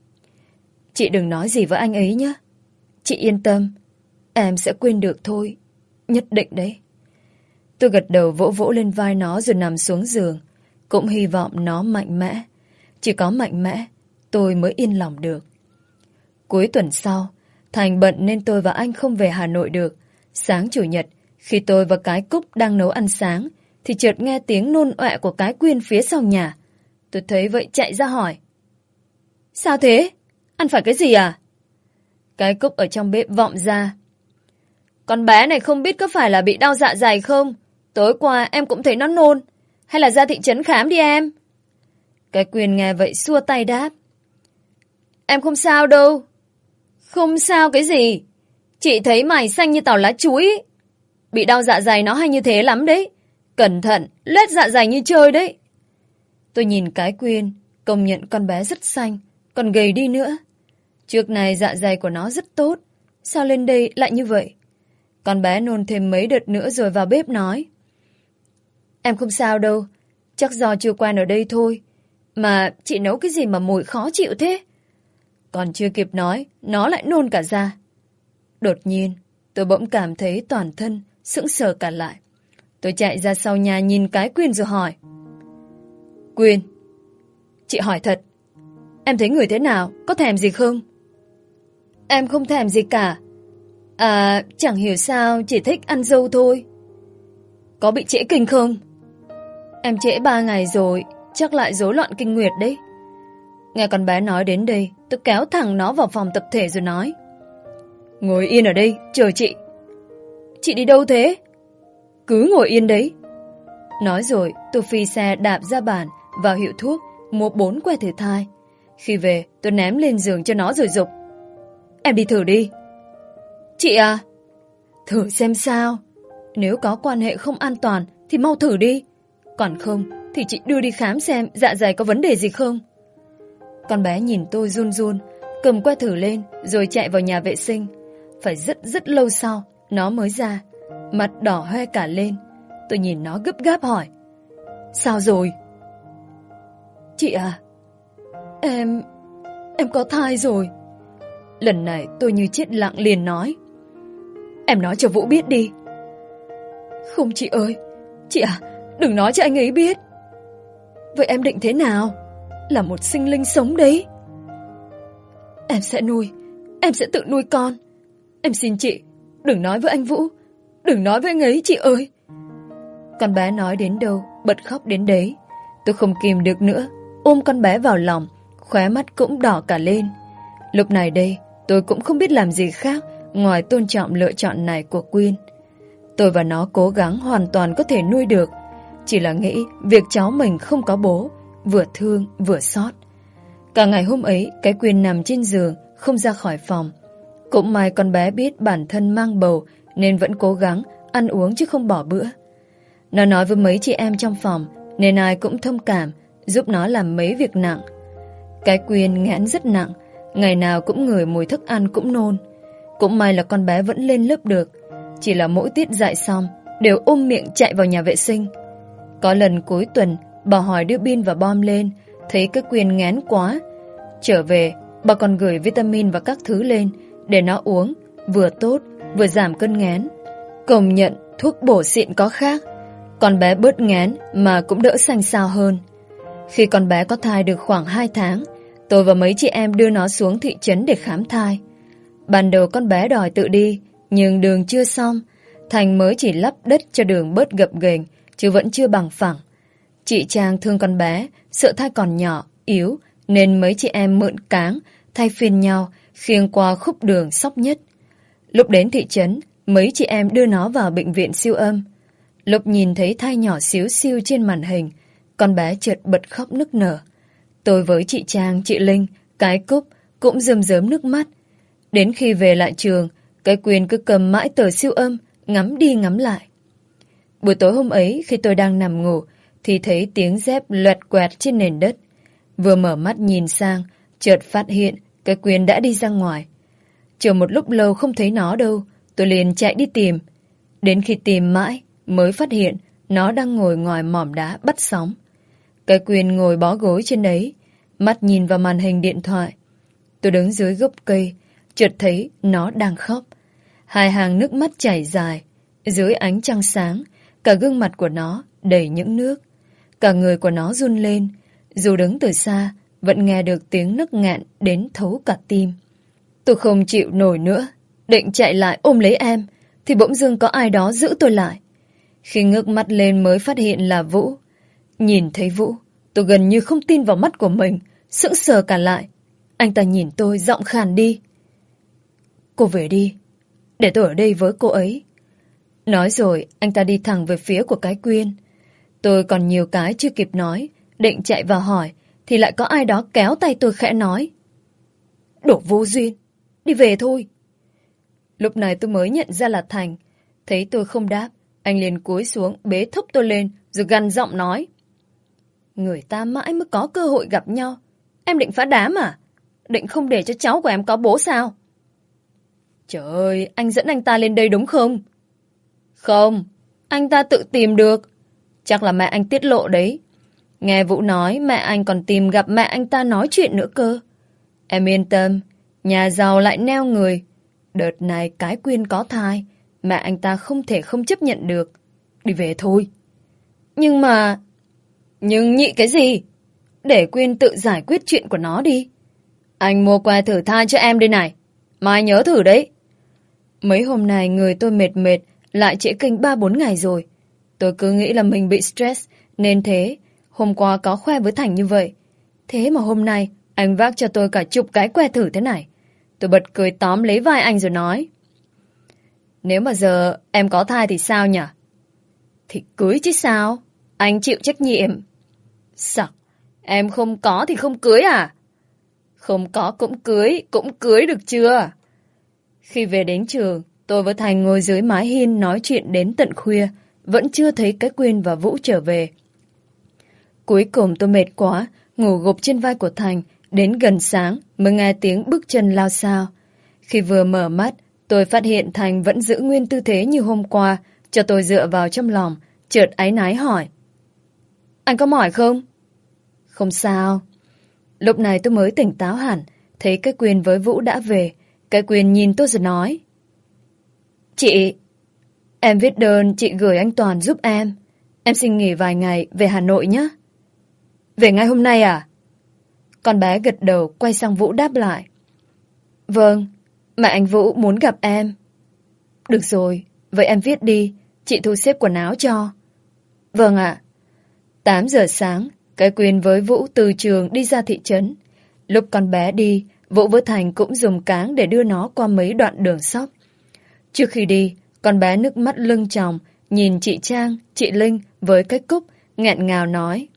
Chị đừng nói gì với anh ấy nhé. Chị yên tâm, em sẽ quên được thôi. Nhất định đấy. Tôi gật đầu vỗ vỗ lên vai nó rồi nằm xuống giường. Cũng hy vọng nó mạnh mẽ. Chỉ có mạnh mẽ, tôi mới yên lòng được. Cuối tuần sau, Thành bận nên tôi và anh không về Hà Nội được. Sáng Chủ nhật, khi tôi và cái Cúc đang nấu ăn sáng, thì chợt nghe tiếng nôn ọe của cái Quyên phía sau nhà. Tôi thấy vậy chạy ra hỏi. Sao thế? Ăn phải cái gì à? Cái Cúc ở trong bếp vọng ra. Con bé này không biết có phải là bị đau dạ dày không? Tối qua em cũng thấy nó nôn. Hay là ra thị trấn khám đi em? Cái Quyên nghe vậy xua tay đáp. Em không sao đâu. Không sao cái gì? Chị thấy mày xanh như tàu lá chuối. Bị đau dạ dày nó hay như thế lắm đấy. Cẩn thận, loét dạ dày như chơi đấy. Tôi nhìn cái Quyên, công nhận con bé rất xanh, còn gầy đi nữa. Trước này dạ dày của nó rất tốt. Sao lên đây lại như vậy? Con bé nôn thêm mấy đợt nữa rồi vào bếp nói. Em không sao đâu. Chắc do chưa quen ở đây thôi. Mà chị nấu cái gì mà mùi khó chịu thế? Còn chưa kịp nói, nó lại nôn cả ra. Đột nhiên, tôi bỗng cảm thấy toàn thân sững sờ cả lại. Tôi chạy ra sau nhà nhìn cái Quyên rồi hỏi. Quyên, chị hỏi thật, em thấy người thế nào, có thèm gì không? Em không thèm gì cả. À, chẳng hiểu sao, chỉ thích ăn dâu thôi. Có bị trễ kinh không? Em trễ ba ngày rồi, chắc lại rối loạn kinh nguyệt đấy. Nghe con bé nói đến đây, tôi kéo thẳng nó vào phòng tập thể rồi nói. Ngồi yên ở đây, chờ chị. Chị đi đâu thế? Cứ ngồi yên đấy. Nói rồi, tôi phi xe đạp ra bàn, vào hiệu thuốc, mua bốn que thử thai. Khi về, tôi ném lên giường cho nó rồi giục. Em đi thử đi. Chị à? Thử xem sao. Nếu có quan hệ không an toàn thì mau thử đi. Còn không thì chị đưa đi khám xem dạ dày có vấn đề gì không. Con bé nhìn tôi run run, cầm que thử lên rồi chạy vào nhà vệ sinh. Phải rất rất lâu sau nó mới ra, mặt đỏ hoe cả lên. Tôi nhìn nó gấp gáp hỏi. Sao rồi? Chị à, Em... Em có thai rồi. Lần này tôi như chết lặng liền nói. Em nói cho Vũ biết đi. Không chị ơi. Chị à, đừng nói cho anh ấy biết. Vậy em định thế nào? Là một sinh linh sống đấy. Em sẽ nuôi. Em sẽ tự nuôi con. Em xin chị, đừng nói với anh Vũ. Đừng nói với anh ấy chị ơi. Con bé nói đến đâu bật khóc đến đấy. Tôi không kìm được nữa, ôm con bé vào lòng, khóe mắt cũng đỏ cả lên. Lúc này đây tôi cũng không biết làm gì khác ngoài tôn trọng lựa chọn này của Quyên. Tôi và nó cố gắng hoàn toàn có thể nuôi được. Chỉ là nghĩ việc cháu mình không có bố, vừa thương vừa xót. Cả ngày hôm ấy, cái Quyên nằm trên giường, không ra khỏi phòng. Cũng may con bé biết bản thân mang bầu nên vẫn cố gắng ăn uống chứ không bỏ bữa. Nó nói với mấy chị em trong phòng nên ai cũng thông cảm, giúp nó làm mấy việc nặng. Cái Quyên nghẽn rất nặng, ngày nào cũng ngửi mùi thức ăn cũng nôn. Cũng may là con bé vẫn lên lớp được, chỉ là mỗi tiết dạy xong đều ôm miệng chạy vào nhà vệ sinh. Có lần cuối tuần bà hỏi đưa pin và bom lên, thấy cái Quyên nghén quá. Trở về bà còn gửi vitamin và các thứ lên để nó uống, vừa tốt vừa giảm cơn nghén. Công nhận thuốc bổ xịn có khác, con bé bớt nghén mà cũng đỡ xanh xao hơn. Khi con bé có thai được khoảng hai tháng, tôi và mấy chị em đưa nó xuống thị trấn để khám thai. Ban đầu con bé đòi tự đi, nhưng đường chưa xong, Thành mới chỉ lắp đất cho đường bớt gập ghềnh, chứ vẫn chưa bằng phẳng. Chị Trang thương con bé, sợ thai còn nhỏ, yếu, nên mấy chị em mượn cáng, thay phiên nhau, khiêng qua khúc đường Sóc Nhất. Lúc đến thị trấn, mấy chị em đưa nó vào bệnh viện siêu âm. Lúc nhìn thấy thai nhỏ xíu xiu trên màn hình, con bé chợt bật khóc nức nở. Tôi với chị Trang, chị Linh, cái Cúc cũng rơm rớm nước mắt. Đến khi về lại trường, cái Quyên cứ cầm mãi tờ siêu âm, ngắm đi ngắm lại. Buổi tối hôm ấy, khi tôi đang nằm ngủ, thì thấy tiếng dép loẹt quẹt trên nền đất. Vừa mở mắt nhìn sang, chợt phát hiện cái Quyên đã đi ra ngoài. Chờ một lúc lâu không thấy nó đâu, tôi liền chạy đi tìm. Đến khi tìm mãi, mới phát hiện nó đang ngồi ngoài mỏm đá bắt sóng. Cái Quyên ngồi bó gối trên đấy, mắt nhìn vào màn hình điện thoại. Tôi đứng dưới gốc cây, chợt thấy nó đang khóc. Hai hàng nước mắt chảy dài, dưới ánh trăng sáng, cả gương mặt của nó đầy những nước. Cả người của nó run lên, dù đứng từ xa, vẫn nghe được tiếng nức nghẹn đến thấu cả tim. Tôi không chịu nổi nữa, định chạy lại ôm lấy em, thì bỗng dưng có ai đó giữ tôi lại. Khi ngước mắt lên mới phát hiện là Vũ. Nhìn thấy Vũ, tôi gần như không tin vào mắt của mình, sững sờ cả lại. Anh ta nhìn tôi giọng khàn đi. Cô về đi, để tôi ở đây với cô ấy. Nói rồi, anh ta đi thẳng về phía của cái Quyên. Tôi còn nhiều cái chưa kịp nói, định chạy vào hỏi, thì lại có ai đó kéo tay tôi khẽ nói. Đồ vô duyên, đi về thôi. Lúc này tôi mới nhận ra là Thành. Thấy tôi không đáp, anh liền cúi xuống bế thúc tôi lên, rồi gằn giọng nói. Người ta mãi mới có cơ hội gặp nhau, em định phá đám à? Định không để cho cháu của em có bố sao? Trời ơi, anh dẫn anh ta lên đây đúng không? Không, anh ta tự tìm được. Chắc là mẹ anh tiết lộ đấy. Nghe Vũ nói mẹ anh còn tìm gặp mẹ anh ta nói chuyện nữa cơ. Em yên tâm, nhà giàu lại neo người. Đợt này cái Quyên có thai, mẹ anh ta không thể không chấp nhận được. Đi về thôi. Nhưng mà... Nhưng nhị cái gì? Để Quyên tự giải quyết chuyện của nó đi. Anh mua que thử thai cho em đây này. Mai nhớ thử đấy. Mấy hôm nay người tôi mệt mệt, lại trễ kinh ba bốn ngày rồi. Tôi cứ nghĩ là mình bị stress, nên thế, hôm qua có khoe với Thành như vậy. Thế mà hôm nay, anh vác cho tôi cả chục cái que thử thế này. Tôi bật cười tóm lấy vai anh rồi nói. Nếu mà giờ em có thai thì sao nhỉ? Thì cưới chứ sao? Anh chịu trách nhiệm. Sao? Em không có thì không cưới à? Không có cũng cưới, cũng cưới được chưa? Khi về đến trường, tôi với Thành ngồi dưới mái hiên nói chuyện đến tận khuya, vẫn chưa thấy cái Quyên và Vũ trở về. Cuối cùng tôi mệt quá, ngủ gục trên vai của Thành, đến gần sáng mới nghe tiếng bước chân lao xao. Khi vừa mở mắt, tôi phát hiện Thành vẫn giữ nguyên tư thế như hôm qua, cho tôi dựa vào trong lòng, chợt áy náy hỏi. Anh có mỏi không? Không sao. Lúc này tôi mới tỉnh táo hẳn, thấy cái Quyên với Vũ đã về. Cái Quyên nhìn tôi rồi nói. Chị, em viết đơn chị gửi anh Toàn giúp em. Em xin nghỉ vài ngày về Hà Nội nhé. Về ngay hôm nay à? Con bé gật đầu quay sang Vũ đáp lại. Vâng, mẹ anh Vũ muốn gặp em. Được rồi, vậy em viết đi, chị thu xếp quần áo cho. Vâng ạ. tám giờ sáng, cái Quyên với Vũ từ trường đi ra thị trấn. Lúc con bé đi, Vũ với Thành cũng dùng cáng để đưa nó qua mấy đoạn đường Sóc. Trước khi đi, con bé nước mắt lưng tròng, nhìn chị Trang, chị Linh với cái Cúc, nghẹn ngào nói.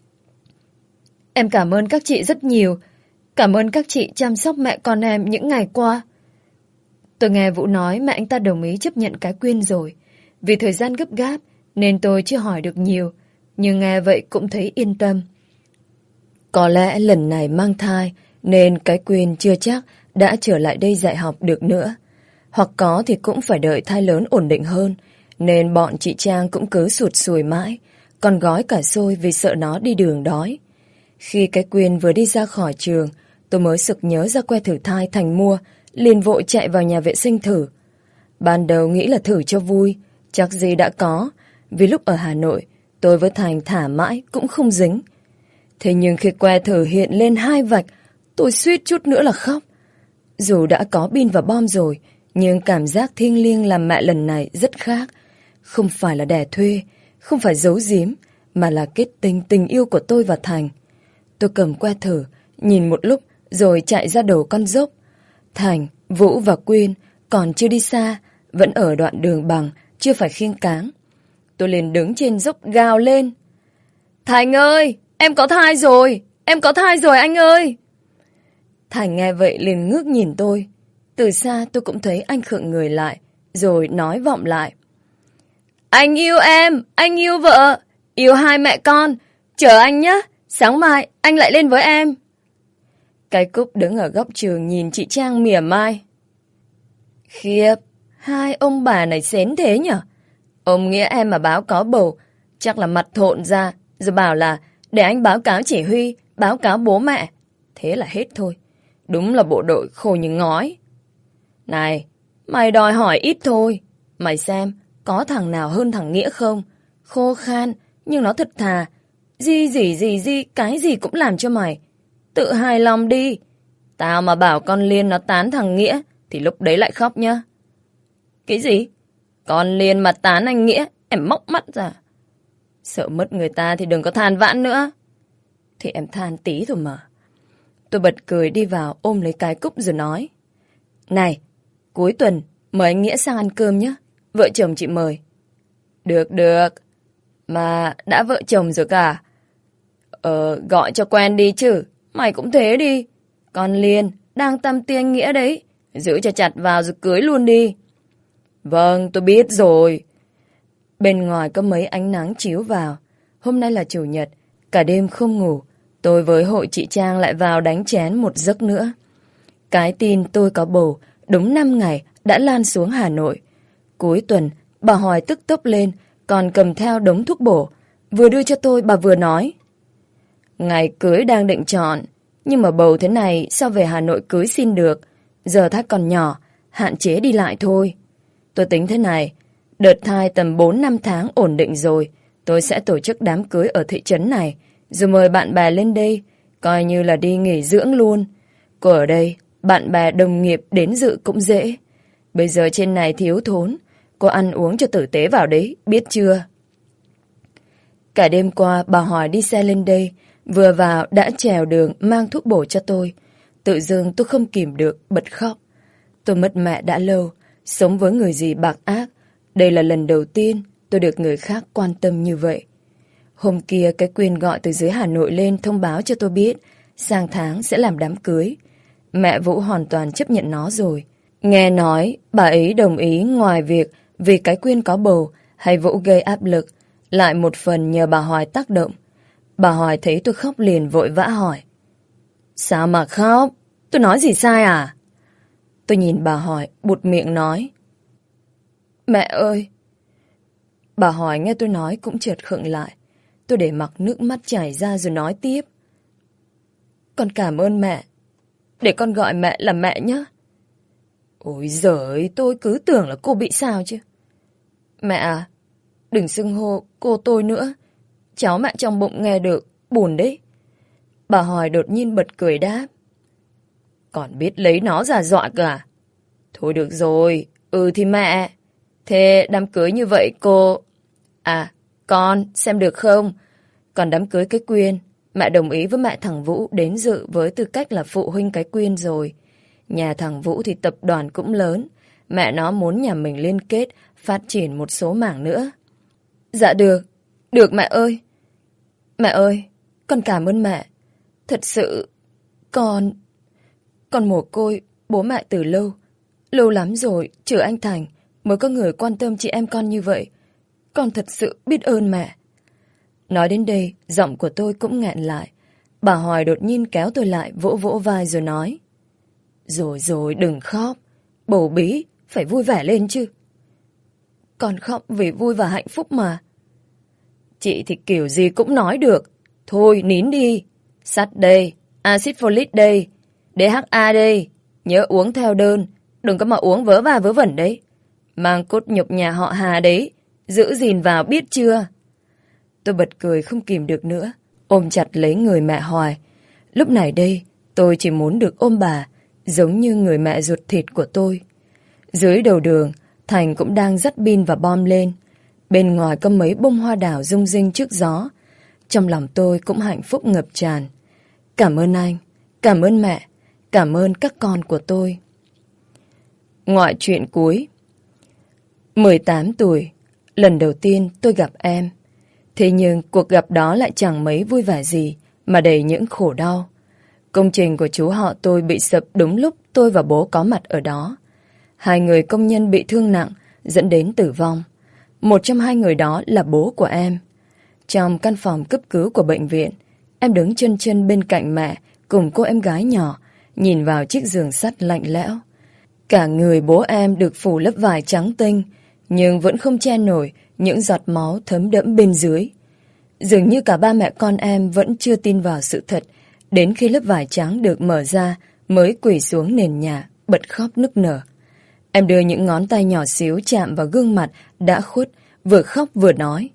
Em cảm ơn các chị rất nhiều. Cảm ơn các chị chăm sóc mẹ con em những ngày qua. Tôi nghe Vũ nói mẹ anh ta đồng ý chấp nhận cái Quyên rồi. Vì thời gian gấp gáp nên tôi chưa hỏi được nhiều, nhưng nghe vậy cũng thấy yên tâm. Có lẽ lần này mang thai nên cái Quyên chưa chắc đã trở lại đây dạy học được nữa. Hoặc có thì cũng phải đợi thai lớn ổn định hơn, nên bọn chị Trang cũng cứ sụt sùi mãi, còn gói cả xôi vì sợ nó đi đường đói. Khi cái Quyên vừa đi ra khỏi trường, tôi mới sực nhớ ra que thử thai Thành mua, liền vội chạy vào nhà vệ sinh thử. Ban đầu nghĩ là thử cho vui, chắc gì đã có, vì lúc ở Hà Nội, tôi với Thành thả mãi cũng không dính. Thế nhưng khi que thử hiện lên hai vạch, tôi suýt chút nữa là khóc. Dù đã có pin và bom rồi, nhưng cảm giác thiêng liêng làm mẹ lần này rất khác. Không phải là đẻ thuê, không phải giấu giếm, mà là kết tinh tình yêu của tôi và Thành. Tôi cầm que thử, nhìn một lúc rồi chạy ra đầu con dốc. Thành, Vũ và Quyên còn chưa đi xa, vẫn ở đoạn đường bằng, chưa phải khiêng cáng. Tôi liền đứng trên dốc gào lên. Thành ơi, em có thai rồi, em có thai rồi anh ơi. Thành nghe vậy liền ngước nhìn tôi. Từ xa tôi cũng thấy anh khựng người lại, rồi nói vọng lại. Anh yêu em, anh yêu vợ, yêu hai mẹ con. Chờ anh nhé, sáng mai anh lại lên với em. Cái Cúc đứng ở góc trường nhìn chị Trang mỉa mai. Khiếp, hai ông bà này xến thế nhở? Ông Nghĩa em mà báo có bầu, chắc là mặt thộn ra, rồi bảo là để anh báo cáo chỉ huy, báo cáo bố mẹ. Thế là hết thôi. Đúng là bộ đội khô như ngói. Này, mày đòi hỏi ít thôi. Mày xem, có thằng nào hơn thằng Nghĩa không? Khô khan, nhưng nó thật thà. Gì gì gì gì, cái gì cũng làm cho mày. Tự hài lòng đi. Tao mà bảo con Liên nó tán thằng Nghĩa, thì lúc đấy lại khóc nhá. Cái gì? Con Liên mà tán anh Nghĩa, em móc mắt ra. Sợ mất người ta thì đừng có than vãn nữa. Thì em than tí thôi mà. Tôi bật cười đi vào ôm lấy cái Cúc rồi nói. Này, cuối tuần mời anh Nghĩa sang ăn cơm nhé. Vợ chồng chị mời. Được được. Mà đã vợ chồng rồi cả. Ờ, gọi cho quen đi chứ. Mày cũng thế đi. Con Liên đang tâm tư anh Nghĩa đấy. Giữ cho chặt vào rồi cưới luôn đi. Vâng, tôi biết rồi. Bên ngoài có mấy ánh nắng chiếu vào. Hôm nay là chủ nhật, cả đêm không ngủ. Tôi với hội chị Trang lại vào đánh chén một giấc nữa. Cái tin tôi có bầu đúng năm ngày đã lan xuống Hà Nội. Cuối tuần, bà Hoài tức tốc lên, còn cầm theo đống thuốc bổ. Vừa đưa cho tôi, bà vừa nói. Ngày cưới đang định chọn, nhưng mà bầu thế này sao về Hà Nội cưới xin được. Giờ thai còn nhỏ, hạn chế đi lại thôi. Tôi tính thế này, đợt thai tầm bốn năm tháng ổn định rồi, tôi sẽ tổ chức đám cưới ở thị trấn này, rồi mời bạn bè lên đây, coi như là đi nghỉ dưỡng luôn. Cô ở đây, bạn bè đồng nghiệp đến dự cũng dễ. Bây giờ trên này thiếu thốn, cô ăn uống cho tử tế vào đấy, biết chưa? Cả đêm qua bà Hoài đi xe lên đây, vừa vào đã trèo đường mang thuốc bổ cho tôi. Tự dưng tôi không kìm được, bật khóc. Tôi mất mẹ đã lâu, sống với người gì bạc ác. Đây là lần đầu tiên tôi được người khác quan tâm như vậy. Hôm kia cái Quyên gọi từ dưới Hà Nội lên thông báo cho tôi biết sang tháng sẽ làm đám cưới. Mẹ Vũ hoàn toàn chấp nhận nó rồi. Nghe nói bà ấy đồng ý ngoài việc vì cái Quyên có bầu hay Vũ gây áp lực, lại một phần nhờ bà Hoài tác động. Bà Hoài thấy tôi khóc liền vội vã hỏi. Sao mà khóc? Tôi nói gì sai à? Tôi nhìn bà Hoài bụt miệng nói. Mẹ ơi! Bà Hoài nghe tôi nói cũng chợt khựng lại. Tôi để mặc nước mắt chảy ra rồi nói tiếp. Con cảm ơn mẹ. Để con gọi mẹ là mẹ nhé. Ôi giời, tôi cứ tưởng là cô bị sao chứ. Mẹ à, đừng xưng hô cô tôi nữa. Cháu mẹ trong bụng nghe được, buồn đấy. Bà Hoài đột nhiên bật cười đáp. Còn biết lấy nó ra dọa cơ à? Thôi được rồi, ừ thì mẹ. Thế đám cưới như vậy cô... À, con, xem được không? Còn đám cưới cái Quyên, mẹ đồng ý với mẹ thằng Vũ đến dự với tư cách là phụ huynh cái Quyên rồi. Nhà thằng Vũ thì tập đoàn cũng lớn. Mẹ nó muốn nhà mình liên kết, phát triển một số mảng nữa. Dạ được, được mẹ ơi. Mẹ ơi, con cảm ơn mẹ. Thật sự, con... Con mồ côi bố mẹ từ lâu. Lâu lắm rồi, trừ anh Thành, mới có người quan tâm chị em con như vậy. Con thật sự biết ơn mẹ. Nói đến đây, giọng của tôi cũng nghẹn lại. Bà Hoài đột nhiên kéo tôi lại, vỗ vỗ vai rồi nói. Rồi rồi, đừng khóc. Bầu bí, phải vui vẻ lên chứ. Con khóc vì vui và hạnh phúc mà. Chị thì kiểu gì cũng nói được. Thôi, nín đi. Sắt đây, axit folic đây, đê hát a đây. Nhớ uống theo đơn, đừng có mà uống vớ va vớ vẩn đấy. Mang cốt nhục nhà họ Hà đấy, giữ gìn vào biết chưa? Tôi bật cười không kìm được nữa, ôm chặt lấy người mẹ Hoài. Lúc này đây, tôi chỉ muốn được ôm bà, giống như người mẹ ruột thịt của tôi. Dưới đầu đường, Thành cũng đang dắt Bin và Bom lên. Bên ngoài có mấy bông hoa đào rung rinh trước gió. Trong lòng tôi cũng hạnh phúc ngập tràn. Cảm ơn anh, cảm ơn mẹ, cảm ơn các con của tôi. Ngoại truyện cuối. mười tám tuổi, lần đầu tiên tôi gặp em. Thế nhưng cuộc gặp đó lại chẳng mấy vui vẻ gì, mà đầy những khổ đau. Công trình của chú họ tôi bị sập đúng lúc tôi và bố có mặt ở đó. Hai người công nhân bị thương nặng, dẫn đến tử vong. Một trong hai người đó là bố của em. Trong căn phòng cấp cứu của bệnh viện, em đứng chân chân bên cạnh mẹ cùng cô em gái nhỏ, nhìn vào chiếc giường sắt lạnh lẽo. Cả người bố em được phủ lớp vải trắng tinh, nhưng vẫn không che nổi những giọt máu thấm đẫm bên dưới. Dường như cả ba mẹ con em vẫn chưa tin vào sự thật, đến khi lớp vải trắng được mở ra mới quỳ xuống nền nhà, bật khóc nức nở. Em đưa những ngón tay nhỏ xíu chạm vào gương mặt đã khuất, vừa khóc vừa nói.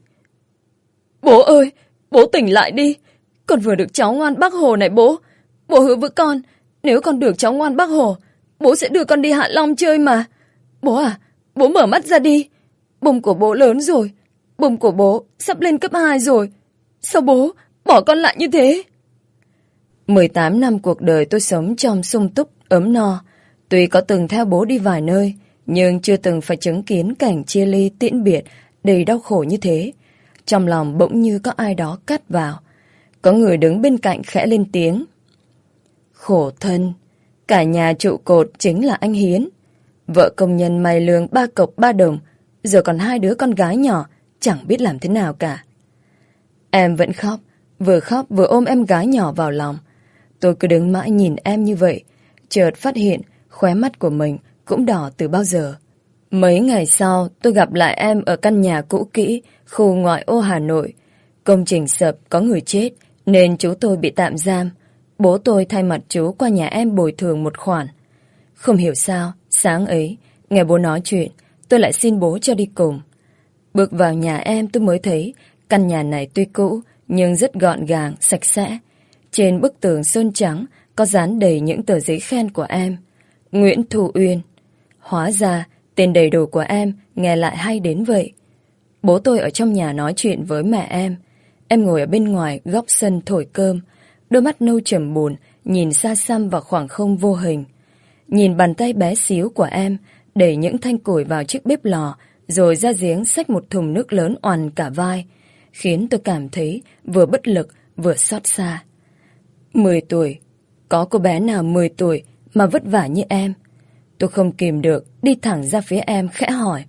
Bố ơi, bố tỉnh lại đi. Con vừa được cháu ngoan Bác Hồ này bố. Bố hứa với con, nếu con được cháu ngoan Bác Hồ, bố sẽ đưa con đi Hạ Long chơi mà. Bố à, bố mở mắt ra đi. Bụng của bố lớn rồi. Bụng của bố sắp lên cấp hai rồi. Sao bố bỏ con lại như thế? mười tám năm cuộc đời tôi sống trong sung túc, ấm no. Tuy có từng theo bố đi vài nơi, nhưng chưa từng phải chứng kiến cảnh chia ly tiễn biệt đầy đau khổ như thế. Trong lòng bỗng như có ai đó cắt vào. Có người đứng bên cạnh khẽ lên tiếng. Khổ thân, cả nhà trụ cột chính là anh Hiến. Vợ công nhân may lương ba cọc ba đồng, giờ còn hai đứa con gái nhỏ, chẳng biết làm thế nào cả. Em vẫn khóc, vừa khóc vừa ôm em gái nhỏ vào lòng. Tôi cứ đứng mãi nhìn em như vậy, chợt phát hiện khóe mắt của mình cũng đỏ từ bao giờ. Mấy ngày sau, tôi gặp lại em ở căn nhà cũ kỹ, khu ngoại ô Hà Nội. Công trình sập, có người chết, nên chú tôi bị tạm giam. Bố tôi thay mặt chú qua nhà em bồi thường một khoản. Không hiểu sao, sáng ấy, nghe bố nói chuyện, tôi lại xin bố cho đi cùng. Bước vào nhà em tôi mới thấy, căn nhà này tuy cũ, nhưng rất gọn gàng, sạch sẽ. Trên bức tường sơn trắng, có dán đầy những tờ giấy khen của em. Nguyễn Thu Uyên. Hóa ra, tên đầy đủ của em nghe lại hay đến vậy. Bố tôi ở trong nhà nói chuyện với mẹ em. Em ngồi ở bên ngoài góc sân thổi cơm. Đôi mắt nâu trầm buồn, nhìn xa xăm vào khoảng không vô hình. Nhìn bàn tay bé xíu của em, đẩy những thanh củi vào chiếc bếp lò, rồi ra giếng xách một thùng nước lớn oằn cả vai, khiến tôi cảm thấy vừa bất lực, vừa xót xa. Mười tuổi, có cô bé nào mười tuổi mà vất vả như em? Tôi không kìm được, đi thẳng ra phía em khẽ hỏi.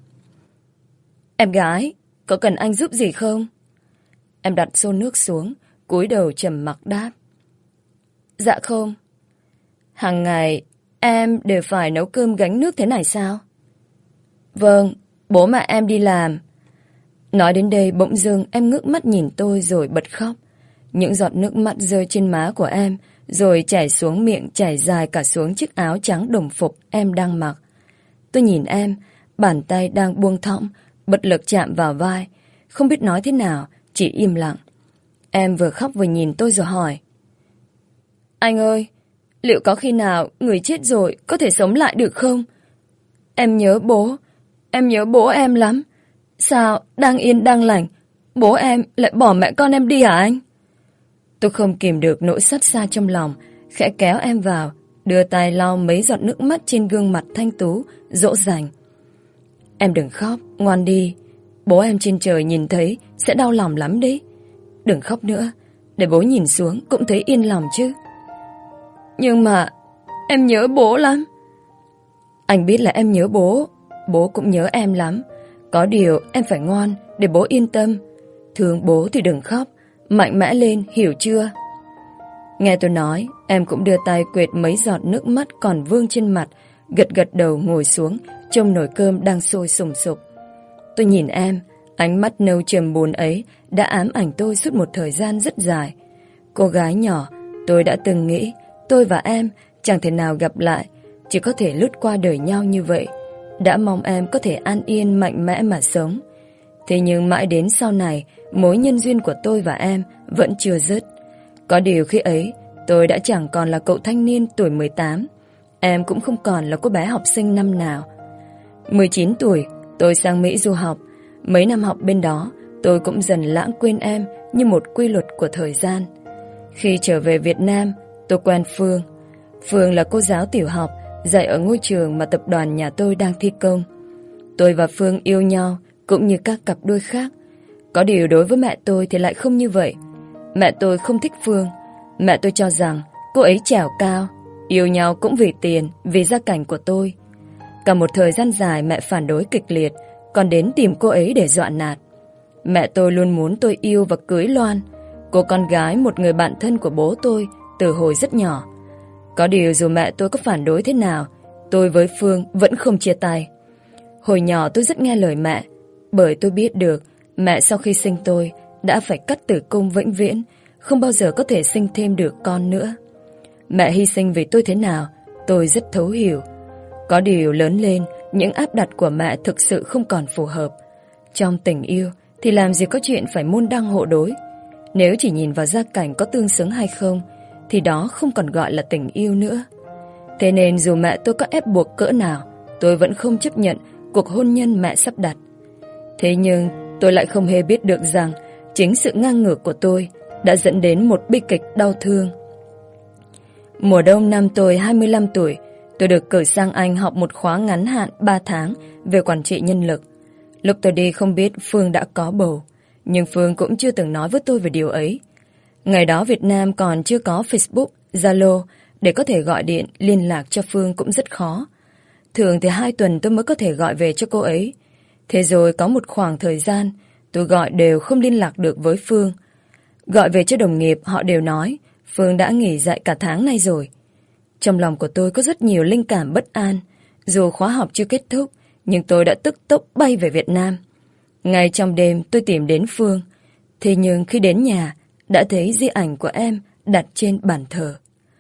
Em gái, có cần anh giúp gì không? Em đặt xô nước xuống, cúi đầu trầm mặc đáp. Dạ không. Hàng ngày, em đều phải nấu cơm gánh nước thế này sao? Vâng, bố mẹ em đi làm. Nói đến đây bỗng dưng em ngước mắt nhìn tôi rồi bật khóc. Những giọt nước mắt rơi trên má của em, rồi chảy xuống miệng, chảy dài cả xuống chiếc áo trắng đồng phục em đang mặc. Tôi nhìn em, bàn tay đang buông thõng, bất lực chạm vào vai, không biết nói thế nào, chỉ im lặng. Em vừa khóc vừa nhìn tôi rồi hỏi. Anh ơi, liệu có khi nào người chết rồi có thể sống lại được không? Em nhớ bố, em nhớ bố em lắm. Sao đang yên đang lành, bố em lại bỏ mẹ con em đi hả anh? Tôi không kìm được nỗi xót xa trong lòng, khẽ kéo em vào, đưa tay lau mấy giọt nước mắt trên gương mặt thanh tú, dỗ dành. Em đừng khóc, ngoan đi. Bố em trên trời nhìn thấy sẽ đau lòng lắm đấy. Đừng khóc nữa, để bố nhìn xuống cũng thấy yên lòng chứ. Nhưng mà em nhớ bố lắm. Anh biết là em nhớ bố, bố cũng nhớ em lắm. Có điều em phải ngoan để bố yên tâm. Thương bố thì đừng khóc, mạnh mẽ lên, hiểu chưa? Nghe tôi nói, em cũng đưa tay quệt mấy giọt nước mắt còn vương trên mặt, gật gật đầu ngồi xuống, trông nồi cơm đang sôi sùng sục. Tôi nhìn em, ánh mắt nâu trầm buồn ấy đã ám ảnh tôi suốt một thời gian rất dài. Cô gái nhỏ, tôi đã từng nghĩ tôi và em chẳng thể nào gặp lại, chỉ có thể lướt qua đời nhau như vậy. Đã mong em có thể an yên mạnh mẽ mà sống. Thế nhưng mãi đến sau này, mối nhân duyên của tôi và em vẫn chưa dứt. Có điều khi ấy, tôi đã chẳng còn là cậu thanh niên tuổi mười tám. Em cũng không còn là cô bé học sinh năm nào. mười chín tuổi, tôi sang Mỹ du học. Mấy năm học bên đó, tôi cũng dần lãng quên em như một quy luật của thời gian. Khi trở về Việt Nam, tôi quen Phương. Phương là cô giáo tiểu học, dạy ở ngôi trường mà tập đoàn nhà tôi đang thi công. Tôi và Phương yêu nhau cũng như các cặp đôi khác. Có điều đối với mẹ tôi thì lại không như vậy. Mẹ tôi không thích Phương. Mẹ tôi cho rằng cô ấy trèo cao, yêu nhau cũng vì tiền, vì gia cảnh của tôi. Cả một thời gian dài mẹ phản đối kịch liệt, còn đến tìm cô ấy để dọa nạt. Mẹ tôi luôn muốn tôi yêu và cưới Loan, cô con gái một người bạn thân của bố tôi từ hồi rất nhỏ. Có điều dù mẹ tôi có phản đối thế nào, tôi với Phương vẫn không chia tay. Hồi nhỏ tôi rất nghe lời mẹ, bởi tôi biết được mẹ sau khi sinh tôi đã phải cắt tử cung vĩnh viễn, không bao giờ có thể sinh thêm được con nữa. Mẹ hy sinh vì tôi thế nào, tôi rất thấu hiểu. Có điều lớn lên, những áp đặt của mẹ thực sự không còn phù hợp. Trong tình yêu thì làm gì có chuyện phải môn đăng hộ đối. Nếu chỉ nhìn vào gia cảnh có tương xứng hay không, thì đó không còn gọi là tình yêu nữa. Thế nên dù mẹ tôi có ép buộc cỡ nào, tôi vẫn không chấp nhận cuộc hôn nhân mẹ sắp đặt. Thế nhưng tôi lại không hề biết được rằng chính sự ngang ngược của tôi đã dẫn đến một bi kịch đau thương. Mùa đông năm tôi hai mươi lăm tuổi, tôi được cử sang Anh học một khóa ngắn hạn ba tháng về quản trị nhân lực. Lúc tôi đi không biết Phương đã có bầu, nhưng Phương cũng chưa từng nói với tôi về điều ấy. Ngày đó Việt Nam còn chưa có Facebook, Zalo để có thể gọi điện liên lạc cho Phương cũng rất khó. Thường thì hai tuần tôi mới có thể gọi về cho cô ấy. Thế rồi có một khoảng thời gian tôi gọi đều không liên lạc được với Phương. Gọi về cho đồng nghiệp họ đều nói Phương đã nghỉ dạy cả tháng nay rồi. Trong lòng của tôi có rất nhiều linh cảm bất an. Dù khóa học chưa kết thúc, nhưng tôi đã tức tốc bay về Việt Nam. Ngay trong đêm tôi tìm đến Phương. Thế nhưng khi đến nhà, đã thấy di ảnh của em đặt trên bàn thờ.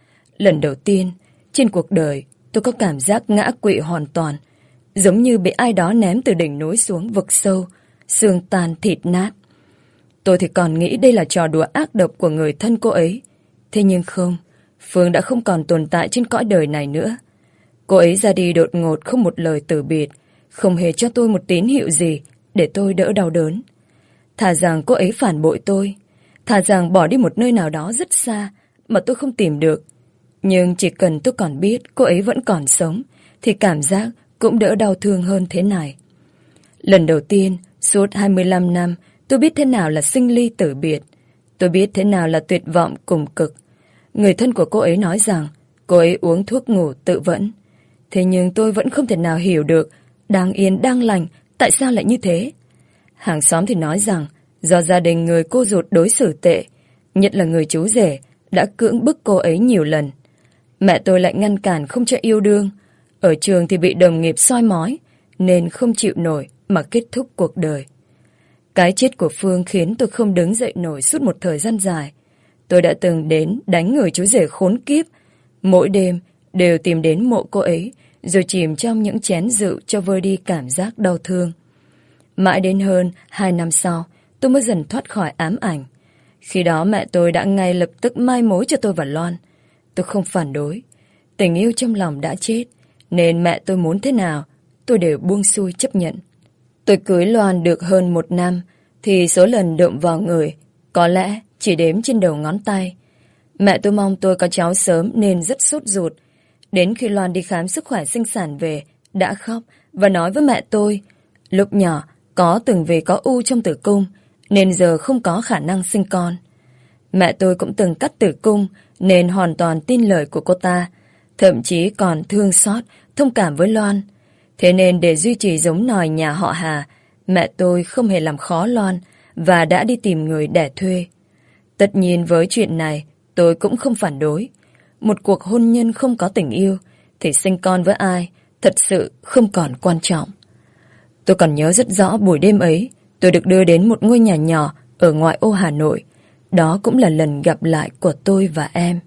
Lần đầu tiên trên cuộc đời tôi có cảm giác ngã quỵ hoàn toàn, giống như bị ai đó ném từ đỉnh núi xuống vực sâu, xương tan thịt nát. Tôi thì còn nghĩ đây là trò đùa ác độc của người thân cô ấy. Thế nhưng không, Phương đã không còn tồn tại trên cõi đời này nữa. Cô ấy ra đi đột ngột, không một lời từ biệt, không hề cho tôi một tín hiệu gì để tôi đỡ đau đớn. Thà rằng cô ấy phản bội tôi, thà rằng bỏ đi một nơi nào đó rất xa mà tôi không tìm được. Nhưng chỉ cần tôi còn biết cô ấy vẫn còn sống, thì cảm giác cũng đỡ đau thương hơn thế này. Lần đầu tiên, suốt hai mươi lăm năm, tôi biết thế nào là sinh ly tử biệt. Tôi biết thế nào là tuyệt vọng cùng cực. Người thân của cô ấy nói rằng cô ấy uống thuốc ngủ tự vẫn. Thế nhưng tôi vẫn không thể nào hiểu được, đang yên đang lành, tại sao lại như thế? Hàng xóm thì nói rằng do gia đình người cô ruột đối xử tệ, nhất là người chú rể, đã cưỡng bức cô ấy nhiều lần. Mẹ tôi lại ngăn cản không cho yêu đương. Ở trường thì bị đồng nghiệp soi mói, nên không chịu nổi mà kết thúc cuộc đời. Cái chết của Phương khiến tôi không đứng dậy nổi suốt một thời gian dài. Tôi đã từng đến đánh người chú rể khốn kiếp. Mỗi đêm đều tìm đến mộ cô ấy, rồi chìm trong những chén rượu cho vơi đi cảm giác đau thương. Mãi đến hơn hai năm sau, tôi mới dần thoát khỏi ám ảnh. Khi đó mẹ tôi đã ngay lập tức mai mối cho tôi và Loan. Tôi không phản đối. Tình yêu trong lòng đã chết, nên mẹ tôi muốn thế nào, tôi đều buông xuôi chấp nhận. Tôi cưới Loan được hơn một năm, thì số lần đượm vào người có lẽ chỉ đếm trên đầu ngón tay. Mẹ tôi mong tôi có cháu sớm nên rất sốt ruột. Đến khi Loan đi khám sức khỏe sinh sản về, đã khóc và nói với mẹ tôi, lúc nhỏ có từng vì có u trong tử cung, nên giờ không có khả năng sinh con. Mẹ tôi cũng từng cắt tử cung, nên hoàn toàn tin lời của cô ta, thậm chí còn thương xót, thông cảm với Loan. Thế nên để duy trì giống nòi nhà họ Hà, mẹ tôi không hề làm khó Loan và đã đi tìm người đẻ thuê. Tất nhiên với chuyện này, tôi cũng không phản đối. Một cuộc hôn nhân không có tình yêu thì sinh con với ai thật sự không còn quan trọng. Tôi còn nhớ rất rõ buổi đêm ấy, tôi được đưa đến một ngôi nhà nhỏ ở ngoại ô Hà Nội. Đó cũng là lần gặp lại của tôi và em.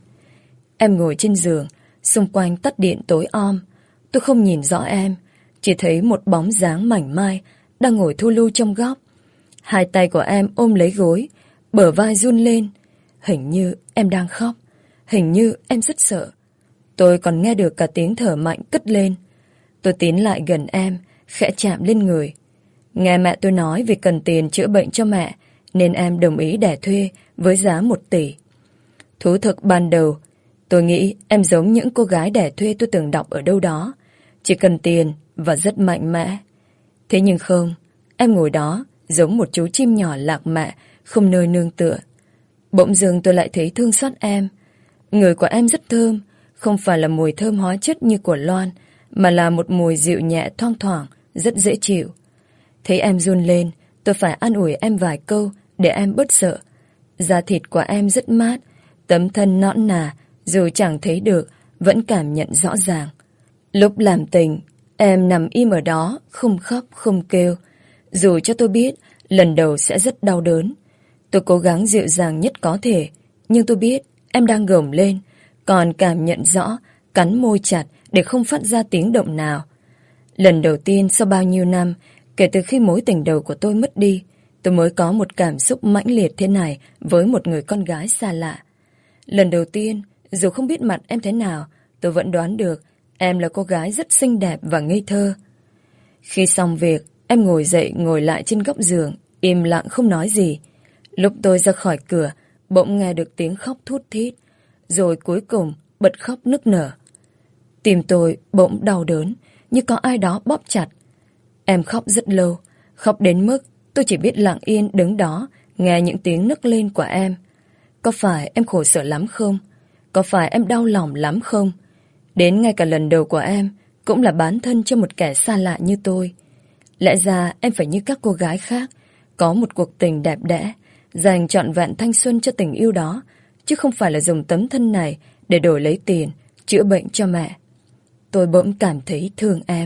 Em ngồi trên giường, xung quanh tắt điện tối om. Tôi không nhìn rõ em, chỉ thấy một bóng dáng mảnh mai đang ngồi thu lu trong góc. Hai tay của em ôm lấy gối, bờ vai run lên. Hình như em đang khóc, hình như em rất sợ. Tôi còn nghe được cả tiếng thở mạnh cất lên. Tôi tiến lại gần em, khẽ chạm lên người. Nghe mẹ tôi nói vì cần tiền chữa bệnh cho mẹ, nên em đồng ý đẻ thuê với giá một tỷ. Thú thực ban đầu, tôi nghĩ em giống những cô gái đẻ thuê tôi từng đọc ở đâu đó, chỉ cần tiền và rất mạnh mẽ. Thế nhưng không, em ngồi đó giống một chú chim nhỏ lạc mẹ, không nơi nương tựa. Bỗng dưng tôi lại thấy thương xót em. Người của em rất thơm, không phải là mùi thơm hóa chất như của Loan, mà là một mùi dịu nhẹ thoang thoảng, rất dễ chịu. Thấy em run lên, tôi phải an ủi em vài câu để em bớt sợ. Da thịt của em rất mát, tấm thân nõn nà, dù chẳng thấy được, vẫn cảm nhận rõ ràng. Lúc làm tình, em nằm im ở đó, không khóc, không kêu. Dù cho tôi biết, lần đầu sẽ rất đau đớn. Tôi cố gắng dịu dàng nhất có thể, nhưng tôi biết em đang gồng lên, còn cảm nhận rõ, cắn môi chặt để không phát ra tiếng động nào. Lần đầu tiên sau bao nhiêu năm, kể từ khi mối tình đầu của tôi mất đi, tôi mới có một cảm xúc mãnh liệt thế này với một người con gái xa lạ. Lần đầu tiên, dù không biết mặt em thế nào, tôi vẫn đoán được em là cô gái rất xinh đẹp và ngây thơ. Khi xong việc, em ngồi dậy ngồi lại trên góc giường, im lặng không nói gì. Lúc tôi ra khỏi cửa, bỗng nghe được tiếng khóc thút thít, rồi cuối cùng bật khóc nức nở. Tim tôi bỗng đau đớn, như có ai đó bóp chặt. Em khóc rất lâu, khóc đến mức tôi chỉ biết lặng yên đứng đó, nghe những tiếng nức lên của em. Có phải em khổ sở lắm không? Có phải em đau lòng lắm không? Đến ngay cả lần đầu của em cũng là bán thân cho một kẻ xa lạ như tôi. Lẽ ra em phải như các cô gái khác, có một cuộc tình đẹp đẽ, dành trọn vẹn thanh xuân cho tình yêu đó, chứ không phải là dùng tấm thân này để đổi lấy tiền, chữa bệnh cho mẹ. Tôi bỗng cảm thấy thương em.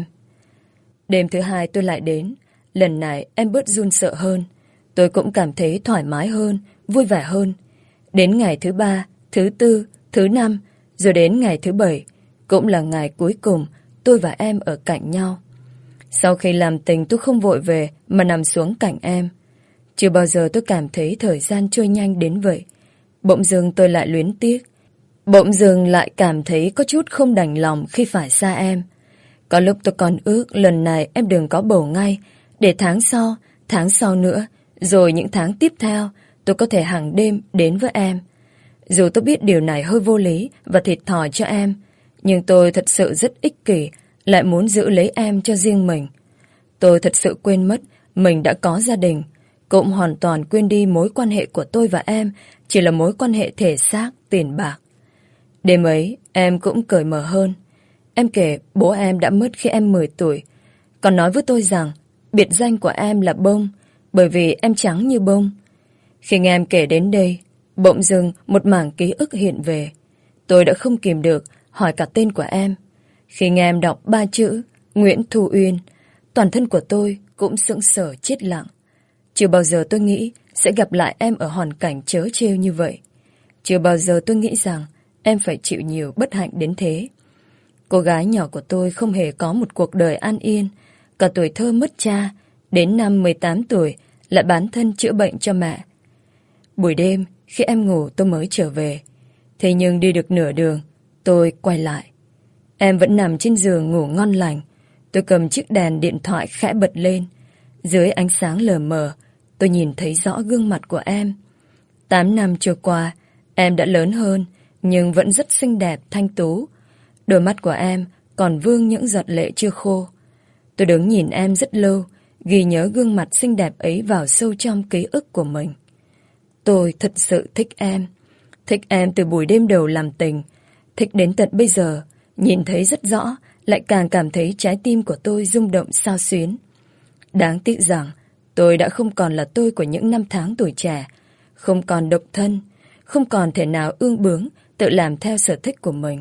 Đêm thứ hai tôi lại đến, lần này em bớt run sợ hơn. Tôi cũng cảm thấy thoải mái hơn, vui vẻ hơn. Đến ngày thứ ba, thứ tư, thứ năm, rồi đến ngày thứ bảy, cũng là ngày cuối cùng tôi và em ở cạnh nhau. Sau khi làm tình tôi không vội về mà nằm xuống cạnh em. Chưa bao giờ tôi cảm thấy thời gian trôi nhanh đến vậy. Bỗng dưng tôi lại luyến tiếc. Bỗng dưng lại cảm thấy có chút không đành lòng khi phải xa em. Có lúc tôi còn ước lần này em đừng có bầu ngay, để tháng sau, tháng sau nữa, rồi những tháng tiếp theo, tôi có thể hàng đêm đến với em. Dù tôi biết điều này hơi vô lý và thiệt thòi cho em, nhưng tôi thật sự rất ích kỷ, lại muốn giữ lấy em cho riêng mình. Tôi thật sự quên mất mình đã có gia đình, cũng hoàn toàn quên đi mối quan hệ của tôi và em chỉ là mối quan hệ thể xác, tiền bạc. Đêm ấy, em cũng cởi mở hơn. Em kể bố em đã mất khi em mười tuổi, còn nói với tôi rằng biệt danh của em là bông, bởi vì em trắng như bông. Khi nghe em kể đến đây, bỗng dưng một mảng ký ức hiện về. Tôi đã không kìm được hỏi cả tên của em. Khi nghe em đọc ba chữ Nguyễn Thu Uyên, toàn thân của tôi cũng sững sờ chết lặng. Chưa bao giờ tôi nghĩ sẽ gặp lại em ở hoàn cảnh trớ trêu như vậy. Chưa bao giờ tôi nghĩ rằng em phải chịu nhiều bất hạnh đến thế. Cô gái nhỏ của tôi không hề có một cuộc đời an yên. Cả tuổi thơ mất cha, đến năm mười tám tuổi lại bán thân chữa bệnh cho mẹ. Buổi đêm, khi em ngủ tôi mới trở về. Thế nhưng đi được nửa đường, tôi quay lại. Em vẫn nằm trên giường ngủ ngon lành. Tôi cầm chiếc đèn điện thoại khẽ bật lên. Dưới ánh sáng lờ mờ, tôi nhìn thấy rõ gương mặt của em. Tám năm trôi qua, em đã lớn hơn, nhưng vẫn rất xinh đẹp, thanh tú. Đôi mắt của em còn vương những giọt lệ chưa khô. Tôi đứng nhìn em rất lâu, ghi nhớ gương mặt xinh đẹp ấy vào sâu trong ký ức của mình. Tôi thật sự thích em. Thích em từ buổi đêm đầu làm tình. Thích đến tận bây giờ, nhìn thấy rất rõ, lại càng cảm thấy trái tim của tôi rung động xao xuyến. Đáng tiếc rằng, tôi đã không còn là tôi của những năm tháng tuổi trẻ, không còn độc thân, không còn thể nào ương bướng, tự làm theo sở thích của mình.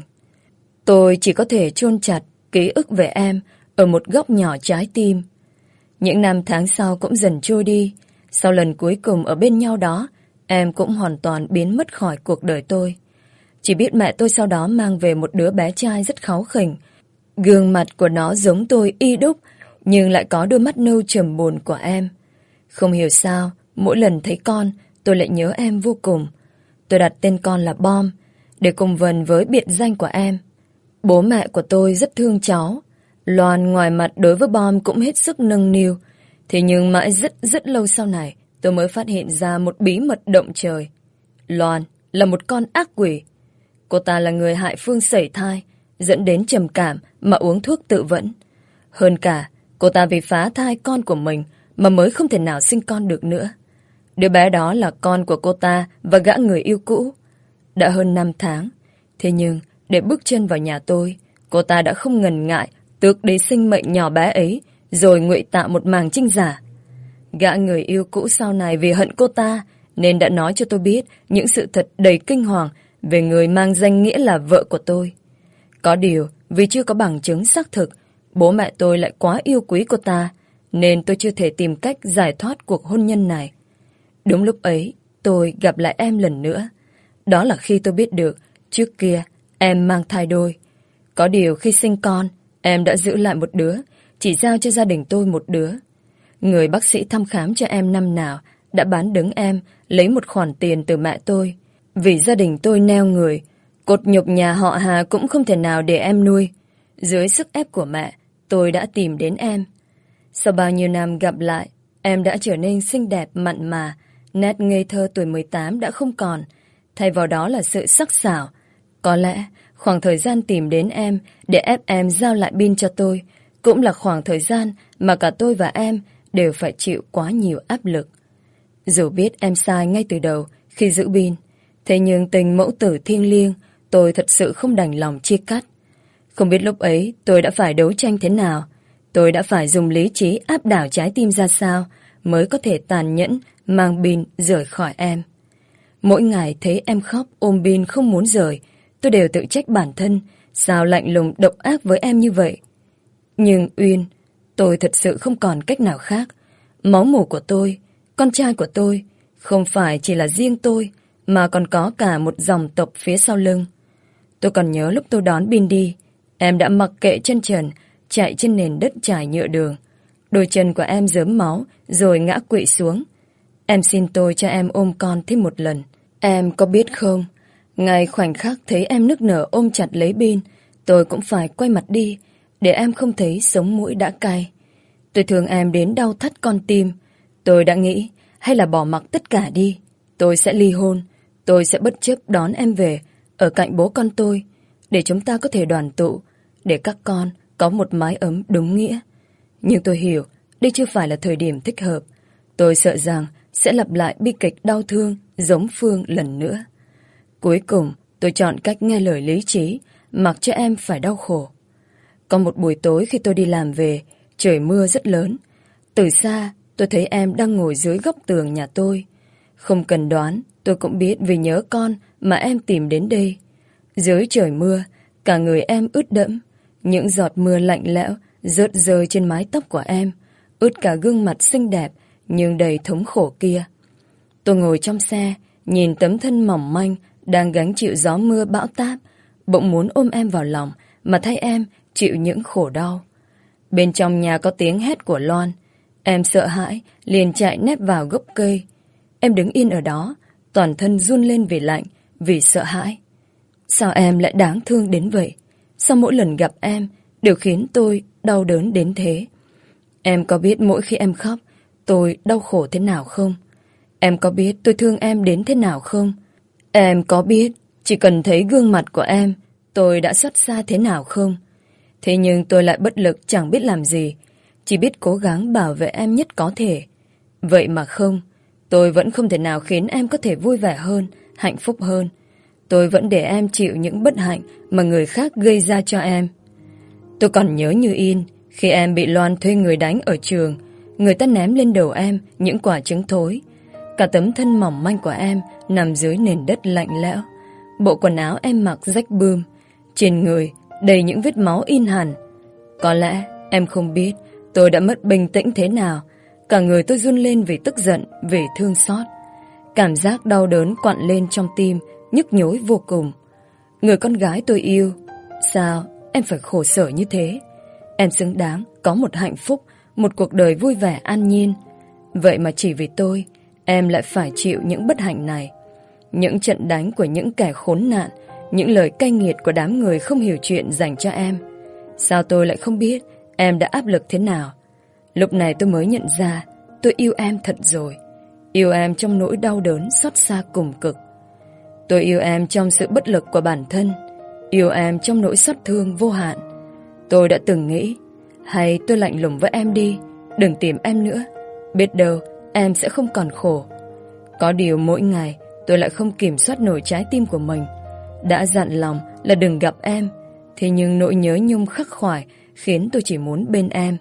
Tôi chỉ có thể chôn chặt ký ức về em ở một góc nhỏ trái tim. Những năm tháng sau cũng dần trôi đi. Sau lần cuối cùng ở bên nhau đó, em cũng hoàn toàn biến mất khỏi cuộc đời tôi. Chỉ biết mẹ tôi sau đó mang về một đứa bé trai rất kháu khỉnh. Gương mặt của nó giống tôi y đúc, nhưng lại có đôi mắt nâu trầm buồn của em. Không hiểu sao, mỗi lần thấy con, tôi lại nhớ em vô cùng. Tôi đặt tên con là Bom, để cùng vần với biệt danh của em. Bố mẹ của tôi rất thương cháu. Loan ngoài mặt đối với Bom cũng hết sức nâng niu. Thế nhưng mãi rất rất lâu sau này, tôi mới phát hiện ra một bí mật động trời. Loan là một con ác quỷ. Cô ta là người hại Phương sẩy thai, dẫn đến trầm cảm mà uống thuốc tự vẫn. Hơn cả, cô ta vì phá thai con của mình mà mới không thể nào sinh con được nữa. Đứa bé đó là con của cô ta và gã người yêu cũ. Đã hơn năm tháng. Thế nhưng, để bước chân vào nhà tôi, cô ta đã không ngần ngại tước đi sinh mệnh nhỏ bé ấy, rồi ngụy tạo một màng trinh giả. Gã người yêu cũ sau này vì hận cô ta, nên đã nói cho tôi biết những sự thật đầy kinh hoàng về người mang danh nghĩa là vợ của tôi. Có điều, vì chưa có bằng chứng xác thực, bố mẹ tôi lại quá yêu quý cô ta, nên tôi chưa thể tìm cách giải thoát cuộc hôn nhân này. Đúng lúc ấy, tôi gặp lại em lần nữa. Đó là khi tôi biết được, trước kia, em mang thai đôi. Có điều khi sinh con, em đã giữ lại một đứa, chỉ giao cho gia đình tôi một đứa. Người bác sĩ thăm khám cho em năm nào đã bán đứng em, lấy một khoản tiền từ mẹ tôi. Vì gia đình tôi neo người, cột nhục nhà họ Hà cũng không thể nào để em nuôi. Dưới sức ép của mẹ, tôi đã tìm đến em. Sau bao nhiêu năm gặp lại, em đã trở nên xinh đẹp mặn mà, nét ngây thơ tuổi mười tám đã không còn, thay vào đó là sự sắc sảo. Có lẽ, khoảng thời gian tìm đến em để ép em giao lại pin cho tôi, cũng là khoảng thời gian mà cả tôi và em đều phải chịu quá nhiều áp lực. Dù biết em sai ngay từ đầu khi giữ pin, thế nhưng tình mẫu tử thiêng liêng, tôi thật sự không đành lòng chia cắt. Không biết lúc ấy tôi đã phải đấu tranh thế nào, tôi đã phải dùng lý trí áp đảo trái tim ra sao mới có thể tàn nhẫn mang pin rời khỏi em. Mỗi ngày thấy em khóc ôm pin không muốn rời, tôi đều tự trách bản thân, sao lạnh lùng độc ác với em như vậy. Nhưng Uyên, tôi thật sự không còn cách nào khác. Máu mủ của tôi, con trai của tôi, không phải chỉ là riêng tôi, mà còn có cả một dòng tộc phía sau lưng. Tôi còn nhớ lúc tôi đón pin đi, em đã mặc kệ chân trần, chạy trên nền đất trải nhựa đường. Đôi chân của em rớm máu, rồi ngã quỵ xuống. Em xin tôi cho em ôm con thêm một lần. Em có biết không, ngay khoảnh khắc thấy em nức nở ôm chặt lấy pin, tôi cũng phải quay mặt đi, để em không thấy sống mũi đã cay. Tôi thương em đến đau thắt con tim. Tôi đã nghĩ, hay là bỏ mặc tất cả đi. Tôi sẽ ly hôn, tôi sẽ bất chấp đón em về, ở cạnh bố con tôi, để chúng ta có thể đoàn tụ, để các con có một mái ấm đúng nghĩa. Nhưng tôi hiểu, đây chưa phải là thời điểm thích hợp. Tôi sợ rằng sẽ lặp lại bi kịch đau thương giống Phương lần nữa. Cuối cùng, tôi chọn cách nghe lời lý trí, mặc cho em phải đau khổ. Có một buổi tối khi tôi đi làm về, trời mưa rất lớn. Từ xa, tôi thấy em đang ngồi dưới góc tường nhà tôi. Không cần đoán, tôi cũng biết vì nhớ con mà em tìm đến đây. Dưới trời mưa, cả người em ướt đẫm. Những giọt mưa lạnh lẽo rớt rơi trên mái tóc của em, ướt cả gương mặt xinh đẹp nhưng đầy thống khổ kia. Tôi ngồi trong xe, nhìn tấm thân mỏng manh đang gánh chịu gió mưa bão táp, bỗng muốn ôm em vào lòng mà thay em chịu những khổ đau. Bên trong nhà có tiếng hét của Loan. Em sợ hãi, liền chạy nép vào gốc cây. Em đứng yên ở đó, toàn thân run lên vì lạnh, vì sợ hãi. Sao em lại đáng thương đến vậy? Sao mỗi lần gặp em đều khiến tôi đau đớn đến thế? Em có biết mỗi khi em khóc, tôi đau khổ thế nào không? Em có biết tôi thương em đến thế nào không? Em có biết chỉ cần thấy gương mặt của em, tôi đã xót xa thế nào không? Thế nhưng tôi lại bất lực chẳng biết làm gì, chỉ biết cố gắng bảo vệ em nhất có thể. Vậy mà không, tôi vẫn không thể nào khiến em có thể vui vẻ hơn, hạnh phúc hơn. Tôi vẫn để em chịu những bất hạnh mà người khác gây ra cho em. Tôi còn nhớ như in, khi em bị Loan thuê người đánh ở trường, người ta ném lên đầu em những quả trứng thối. Cả tấm thân mỏng manh của em nằm dưới nền đất lạnh lẽo. Bộ quần áo em mặc rách bươm, trên người đầy những vết máu in hẳn. Có lẽ em không biết tôi đã mất bình tĩnh thế nào. Cả người tôi run lên vì tức giận, vì thương xót. Cảm giác đau đớn quặn lên trong tim, nhức nhối vô cùng. Người con gái tôi yêu, sao em phải khổ sở như thế? Em xứng đáng có một hạnh phúc, một cuộc đời vui vẻ an nhiên. Vậy mà chỉ vì tôi, em lại phải chịu những bất hạnh này. Những trận đánh của những kẻ khốn nạn, những lời cay nghiệt của đám người không hiểu chuyện dành cho em. Sao tôi lại không biết em đã áp lực thế nào? Lúc này tôi mới nhận ra tôi yêu em thật rồi. Yêu em trong nỗi đau đớn xót xa cùng cực. Tôi yêu em trong sự bất lực của bản thân. Yêu em trong nỗi xót thương vô hạn. Tôi đã từng nghĩ, hay tôi lạnh lùng với em đi, đừng tìm em nữa. Biết đâu em sẽ không còn khổ. Có điều mỗi ngày tôi lại không kiểm soát nổi trái tim của mình. Đã dặn lòng là đừng gặp em, thế nhưng nỗi nhớ nhung khắc khoải khiến tôi chỉ muốn bên em.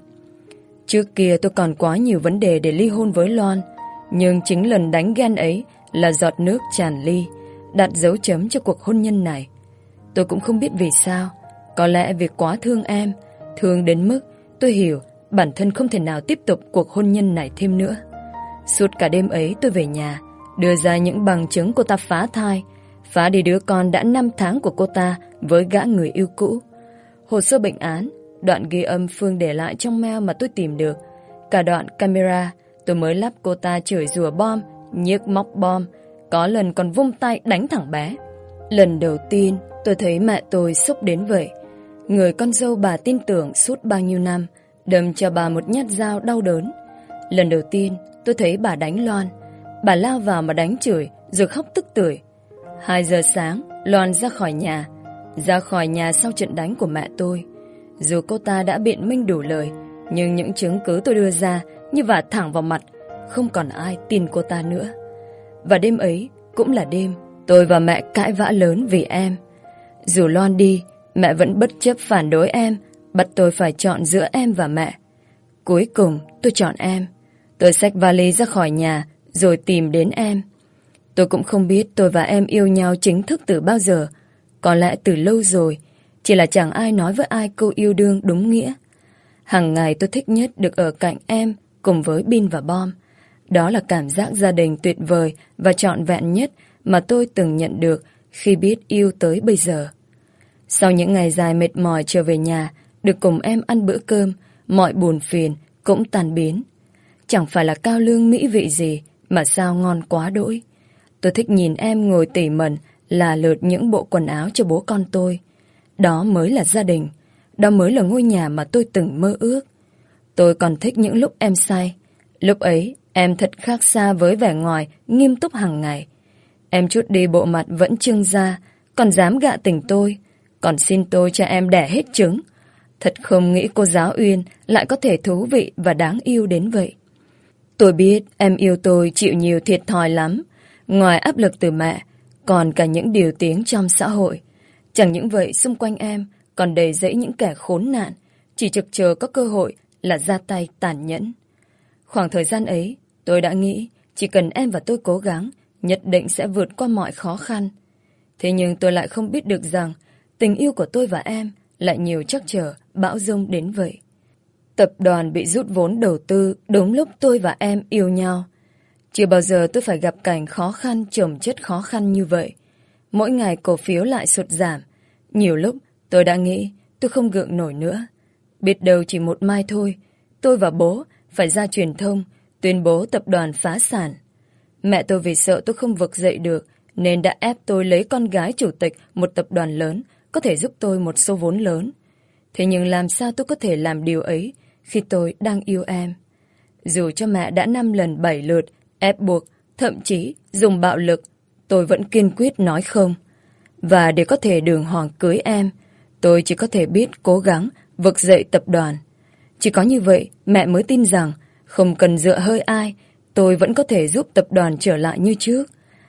Trước kia tôi còn quá nhiều vấn đề để ly hôn với Loan, nhưng chính lần đánh ghen ấy là giọt nước tràn ly, đặt dấu chấm cho cuộc hôn nhân này. Tôi cũng không biết vì sao. Có lẽ vì quá thương em, thương đến mức tôi hiểu bản thân không thể nào tiếp tục cuộc hôn nhân này thêm nữa. Suốt cả đêm ấy tôi về nhà, đưa ra những bằng chứng cô ta phá thai, phá đi đứa con đã năm tháng của cô ta với gã người yêu cũ. Hồ sơ bệnh án, đoạn ghi âm Phương để lại trong mail mà tôi tìm được, cả đoạn camera tôi mới lắp cô ta chửi rủa bom, nhiếc móc bom, có lần còn vung tay đánh thẳng bé. Lần đầu tiên tôi thấy mẹ tôi xúc đến vậy. Người con dâu bà tin tưởng suốt bao nhiêu năm, đâm cho bà một nhát dao đau đớn. Lần đầu tiên tôi thấy bà đánh Loan. Bà lao vào mà đánh chửi, rồi khóc tức tưởi. Hai giờ sáng, Loan ra khỏi nhà. Ra khỏi nhà sau trận đánh của mẹ tôi. Dù cô ta đã biện minh đủ lời, nhưng những chứng cứ tôi đưa ra như vả thẳng vào mặt, không còn ai tin cô ta nữa. Và đêm ấy cũng là đêm tôi và mẹ cãi vã lớn vì em. Dù Loan đi, mẹ vẫn bất chấp phản đối em, bắt tôi phải chọn giữa em và mẹ. Cuối cùng tôi chọn em. Tôi xách vali ra khỏi nhà rồi tìm đến em. Tôi cũng không biết tôi và em yêu nhau chính thức từ bao giờ. Có lẽ từ lâu rồi, chỉ là chẳng ai nói với ai câu yêu đương đúng nghĩa. Hằng ngày tôi thích nhất được ở cạnh em cùng với Bin và Bom. Đó là cảm giác gia đình tuyệt vời và trọn vẹn nhất mà tôi từng nhận được khi biết yêu tới bây giờ. Sau những ngày dài mệt mỏi trở về nhà, được cùng em ăn bữa cơm, mọi buồn phiền cũng tan biến. Chẳng phải là cao lương mỹ vị gì, mà sao ngon quá đỗi. Tôi thích nhìn em ngồi tỉ mẩn, là lượt những bộ quần áo cho bố con tôi. Đó mới là gia đình, đó mới là ngôi nhà mà tôi từng mơ ước. Tôi còn thích những lúc em say. Lúc ấy, em thật khác xa với vẻ ngoài nghiêm túc hàng ngày. Em chút đi bộ mặt vẫn trưng ra, còn dám gạ tình tôi, còn xin tôi cho em đẻ hết trứng. Thật không nghĩ cô giáo Uyên lại có thể thú vị và đáng yêu đến vậy. Tôi biết em yêu tôi chịu nhiều thiệt thòi lắm, ngoài áp lực từ mẹ, còn cả những điều tiếng trong xã hội. Chẳng những vậy, xung quanh em còn đầy rẫy những kẻ khốn nạn, chỉ trực chờ có cơ hội là ra tay tàn nhẫn. Khoảng thời gian ấy, tôi đã nghĩ chỉ cần em và tôi cố gắng, nhất định sẽ vượt qua mọi khó khăn. Thế nhưng tôi lại không biết được rằng tình yêu của tôi và em lại nhiều trắc trở, bão dông đến vậy. Tập đoàn bị rút vốn đầu tư đúng lúc tôi và em yêu nhau. Chưa bao giờ tôi phải gặp cảnh khó khăn chồng chất khó khăn như vậy. Mỗi ngày cổ phiếu lại sụt giảm. Nhiều lúc tôi đã nghĩ tôi không gượng nổi nữa. Biết đâu chỉ một mai thôi, tôi và bố phải ra truyền thông tuyên bố tập đoàn phá sản. Mẹ tôi vì sợ tôi không vực dậy được nên đã ép tôi lấy con gái chủ tịch một tập đoàn lớn có thể giúp tôi một số vốn lớn. Thế nhưng làm sao tôi có thể làm điều ấy khi tôi đang yêu em? Dù cho mẹ đã năm lần bảy lượt ép buộc, thậm chí dùng bạo lực, tôi vẫn kiên quyết nói không. Và để có thể đường hoàng cưới em, tôi chỉ có thể biết cố gắng vực dậy tập đoàn. Chỉ có như vậy mẹ mới tin rằng không cần dựa hơi ai, tôi vẫn có thể giúp tập đoàn trở lại như trước.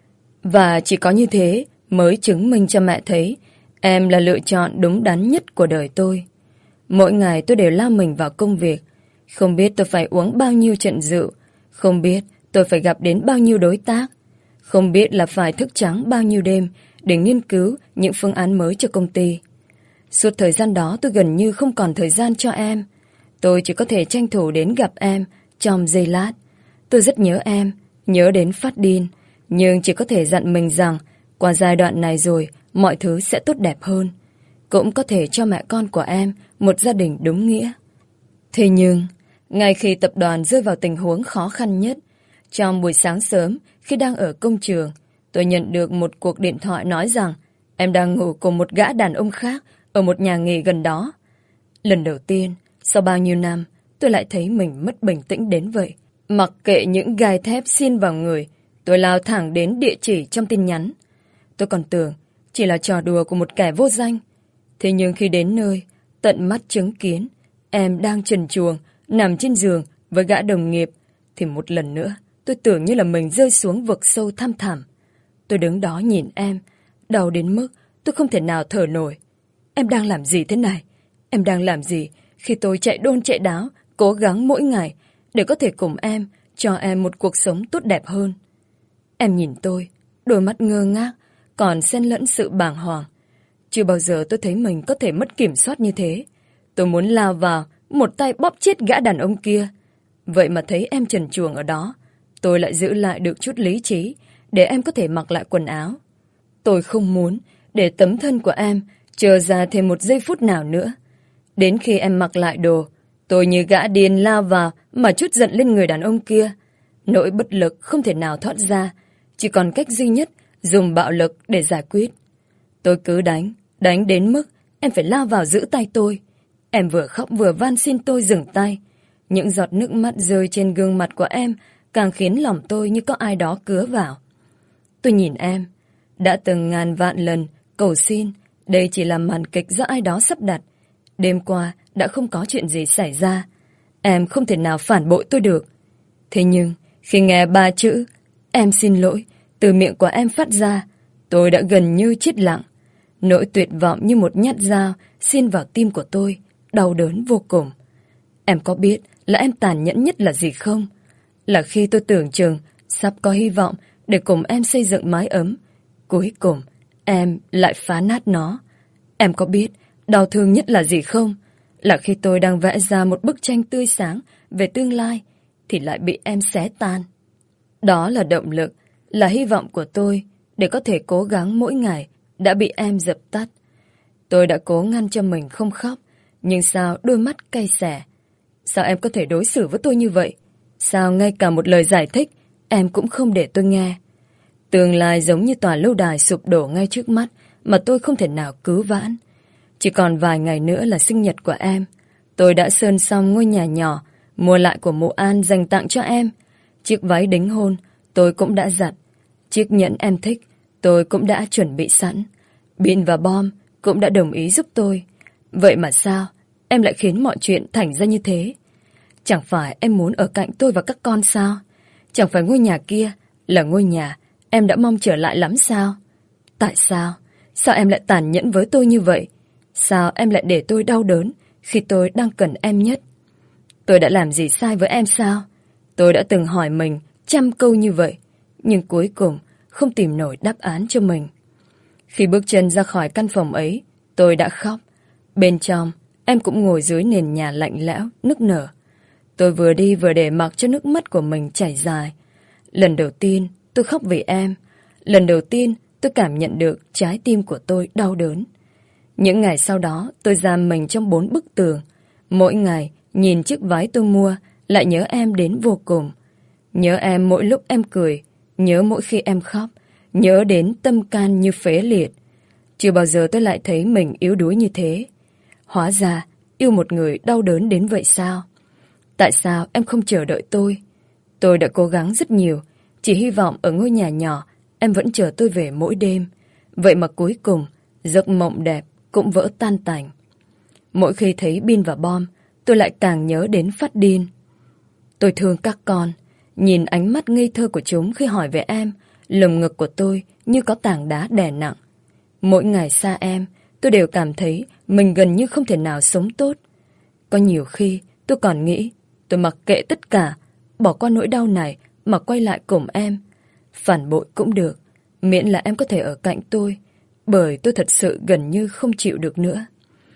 Và chỉ có như thế mới chứng minh cho mẹ thấy em là lựa chọn đúng đắn nhất của đời tôi. Mỗi ngày tôi đều lao mình vào công việc. Không biết tôi phải uống bao nhiêu trận rượu, không biết Tôi phải gặp đến bao nhiêu đối tác. Không biết là phải thức trắng bao nhiêu đêm để nghiên cứu những phương án mới cho công ty. Suốt thời gian đó tôi gần như không còn thời gian cho em. Tôi chỉ có thể tranh thủ đến gặp em trong giây lát. Tôi rất nhớ em, nhớ đến phát điên, nhưng chỉ có thể dặn mình rằng qua giai đoạn này rồi mọi thứ sẽ tốt đẹp hơn. Cũng có thể cho mẹ con của em một gia đình đúng nghĩa. Thế nhưng, ngay khi tập đoàn rơi vào tình huống khó khăn nhất, trong buổi sáng sớm khi đang ở công trường, tôi nhận được một cuộc điện thoại nói rằng em đang ngủ cùng một gã đàn ông khác ở một nhà nghỉ gần đó. Lần đầu tiên, sau bao nhiêu năm, tôi lại thấy mình mất bình tĩnh đến vậy. Mặc kệ những gai thép xiên vào người, tôi lao thẳng đến địa chỉ trong tin nhắn. Tôi còn tưởng chỉ là trò đùa của một kẻ vô danh. Thế nhưng khi đến nơi, tận mắt chứng kiến, em đang trần truồng, nằm trên giường với gã đồng nghiệp, thì một lần nữa, tôi tưởng như là mình rơi xuống vực sâu thăm thẳm. Tôi đứng đó nhìn em, đau đến mức tôi không thể nào thở nổi. Em đang làm gì thế này? Em đang làm gì khi tôi chạy đôn chạy đáo, cố gắng mỗi ngày để có thể cùng em, cho em một cuộc sống tốt đẹp hơn? Em nhìn tôi, đôi mắt ngơ ngác, còn xen lẫn sự bàng hoàng. Chưa bao giờ tôi thấy mình có thể mất kiểm soát như thế. Tôi muốn lao vào, một tay bóp chết gã đàn ông kia. Vậy mà thấy em trần truồng ở đó, tôi lại giữ lại được chút lý trí để em có thể mặc lại quần áo. Tôi không muốn để tấm thân của em chờ ra thêm một giây phút nào nữa. Đến khi em mặc lại đồ, tôi như gã điên lao vào mà trút giận lên người đàn ông kia. Nỗi bất lực không thể nào thoát ra, chỉ còn cách duy nhất dùng bạo lực để giải quyết. Tôi cứ đánh, đánh đến mức em phải lao vào giữ tay tôi. Em vừa khóc vừa van xin tôi dừng tay. Những giọt nước mắt rơi trên gương mặt của em càng khiến lòng tôi như có ai đó cứa vào. Tôi nhìn em, đã từng ngàn vạn lần cầu xin, đây chỉ là màn kịch do ai đó sắp đặt. Đêm qua đã không có chuyện gì xảy ra. Em không thể nào phản bội tôi được. Thế nhưng, khi nghe ba chữ "em xin lỗi" từ miệng của em phát ra, tôi đã gần như chết lặng. Nỗi tuyệt vọng như một nhát dao xiên vào tim của tôi, đau đớn vô cùng. Em có biết là em tàn nhẫn nhất là gì không? Là khi tôi tưởng chừng sắp có hy vọng để cùng em xây dựng mái ấm, cuối cùng em lại phá nát nó. Em có biết đau thương nhất là gì không? Là khi tôi đang vẽ ra một bức tranh tươi sáng về tương lai thì lại bị em xé tan. Đó là động lực, là hy vọng của tôi để có thể cố gắng mỗi ngày đã bị em dập tắt. Tôi đã cố ngăn cho mình không khóc, nhưng sao đôi mắt cay xè? Sao em có thể đối xử với tôi như vậy? Sao ngay cả một lời giải thích em cũng không để tôi nghe? Tương lai giống như tòa lâu đài sụp đổ ngay trước mắt mà tôi không thể nào cứu vãn. Chỉ còn vài ngày nữa là sinh nhật của em. Tôi đã sơn xong ngôi nhà nhỏ, mua lại của mụ An dành tặng cho em. Chiếc váy đính hôn tôi cũng đã giặt. Chiếc nhẫn em thích tôi cũng đã chuẩn bị sẵn. Bin và Bom cũng đã đồng ý giúp tôi. Vậy mà sao em lại khiến mọi chuyện thành ra như thế? Chẳng phải em muốn ở cạnh tôi và các con sao? Chẳng phải ngôi nhà kia là ngôi nhà em đã mong trở lại lắm sao? Tại sao? Sao em lại tàn nhẫn với tôi như vậy? Sao em lại để tôi đau đớn khi tôi đang cần em nhất? Tôi đã làm gì sai với em sao? Tôi đã từng hỏi mình trăm câu như vậy, nhưng cuối cùng không tìm nổi đáp án cho mình. Khi bước chân ra khỏi căn phòng ấy, tôi đã khóc. Bên trong, em cũng ngồi dưới nền nhà lạnh lẽo, nức nở. Tôi vừa đi vừa để mặc cho nước mắt của mình chảy dài. Lần đầu tiên tôi khóc vì em. Lần đầu tiên tôi cảm nhận được trái tim của tôi đau đớn. Những ngày sau đó tôi giam mình trong bốn bức tường. Mỗi ngày nhìn chiếc váy tôi mua lại nhớ em đến vô cùng. Nhớ em mỗi lúc em cười, nhớ mỗi khi em khóc, nhớ đến tâm can như phế liệt. Chưa bao giờ tôi lại thấy mình yếu đuối như thế. Hóa ra yêu một người đau đớn đến vậy sao? Tại sao em không chờ đợi tôi? Tôi đã cố gắng rất nhiều, chỉ hy vọng ở ngôi nhà nhỏ em vẫn chờ tôi về mỗi đêm. Vậy mà cuối cùng giấc mộng đẹp cũng vỡ tan tành. Mỗi khi thấy Bin và Bom, tôi lại càng nhớ đến phát điên. Tôi thương các con. Nhìn ánh mắt ngây thơ của chúng khi hỏi về em, lồng ngực của tôi như có tảng đá đè nặng. Mỗi ngày xa em, tôi đều cảm thấy mình gần như không thể nào sống tốt. Có nhiều khi tôi còn nghĩ tôi mặc kệ tất cả, bỏ qua nỗi đau này mà quay lại cùng em. Phản bội cũng được, miễn là em có thể ở cạnh tôi, bởi tôi thật sự gần như không chịu được nữa.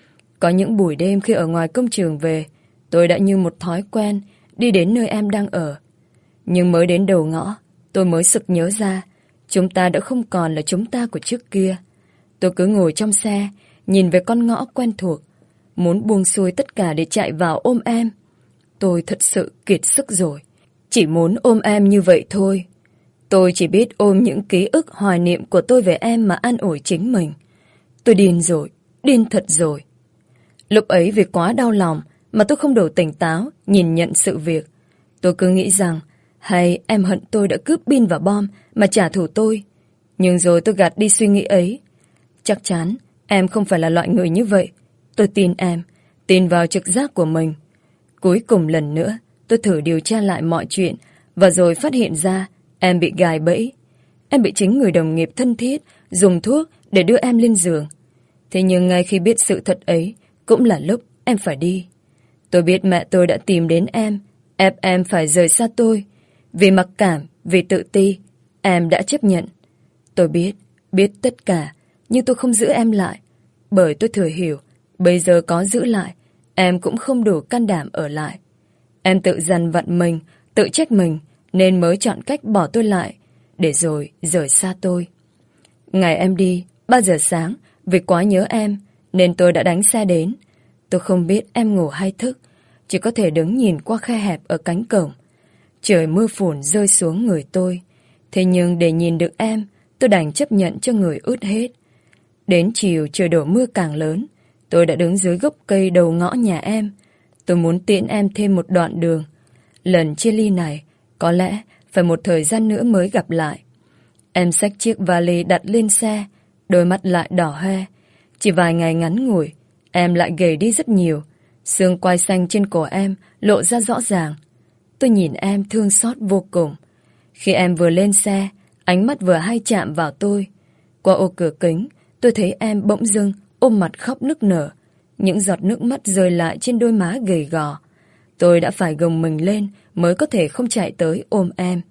Có những buổi đêm khi ở ngoài công trường về, tôi đã như một thói quen đi đến nơi em đang ở. Nhưng mới đến đầu ngõ, tôi mới sực nhớ ra, chúng ta đã không còn là chúng ta của trước kia. Tôi cứ ngồi trong xe, nhìn về con ngõ quen thuộc, muốn buông xuôi tất cả để chạy vào ôm em. Tôi thật sự kiệt sức rồi, chỉ muốn ôm em như vậy thôi. Tôi chỉ biết ôm những ký ức hoài niệm của tôi về em mà an ủi chính mình. Tôi điên rồi, điên thật rồi. Lúc ấy vì quá đau lòng mà tôi không đủ tỉnh táo nhìn nhận sự việc. Tôi cứ nghĩ rằng hay em hận tôi đã cướp pin và bom mà trả thù tôi. Nhưng rồi tôi gạt đi suy nghĩ ấy. Chắc chắn em không phải là loại người như vậy. Tôi tin em, tin vào trực giác của mình. Cuối cùng lần nữa tôi thử điều tra lại mọi chuyện và rồi phát hiện ra em bị gài bẫy. Em bị chính người đồng nghiệp thân thiết dùng thuốc để đưa em lên giường. Thế nhưng ngay khi biết sự thật ấy cũng là lúc em phải đi. Tôi biết mẹ tôi đã tìm đến em, ép em phải rời xa tôi. Vì mặc cảm, vì tự ti, em đã chấp nhận. Tôi biết, biết tất cả, nhưng tôi không giữ em lại. Bởi tôi thừa hiểu, bây giờ có giữ lại, em cũng không đủ can đảm ở lại. Em tự dằn vặn mình, tự trách mình, nên mới chọn cách bỏ tôi lại, để rồi rời xa tôi. Ngày em đi, ba giờ sáng, vì quá nhớ em, nên tôi đã đánh xe đến. Tôi không biết em ngủ hay thức, chỉ có thể đứng nhìn qua khe hẹp ở cánh cổng. Trời mưa phùn rơi xuống người tôi. Thế nhưng để nhìn được em, tôi đành chấp nhận cho người ướt hết. Đến chiều trời đổ mưa càng lớn, tôi đã đứng dưới gốc cây đầu ngõ nhà em. Tôi muốn tiễn em thêm một đoạn đường. Lần chia ly này, có lẽ phải một thời gian nữa mới gặp lại. Em xách chiếc vali đặt lên xe, đôi mắt lại đỏ hoe. Chỉ vài ngày ngắn ngủi, em lại gầy đi rất nhiều. Xương quai xanh trên cổ em lộ ra rõ ràng. Tôi nhìn em thương xót vô cùng. Khi em vừa lên xe, ánh mắt vừa hay chạm vào tôi. Qua ô cửa kính, tôi thấy em bỗng dưng ôm mặt khóc nức nở. Những giọt nước mắt rơi lại trên đôi má gầy gò. Tôi đã phải gồng mình lên mới có thể không chạy tới ôm em.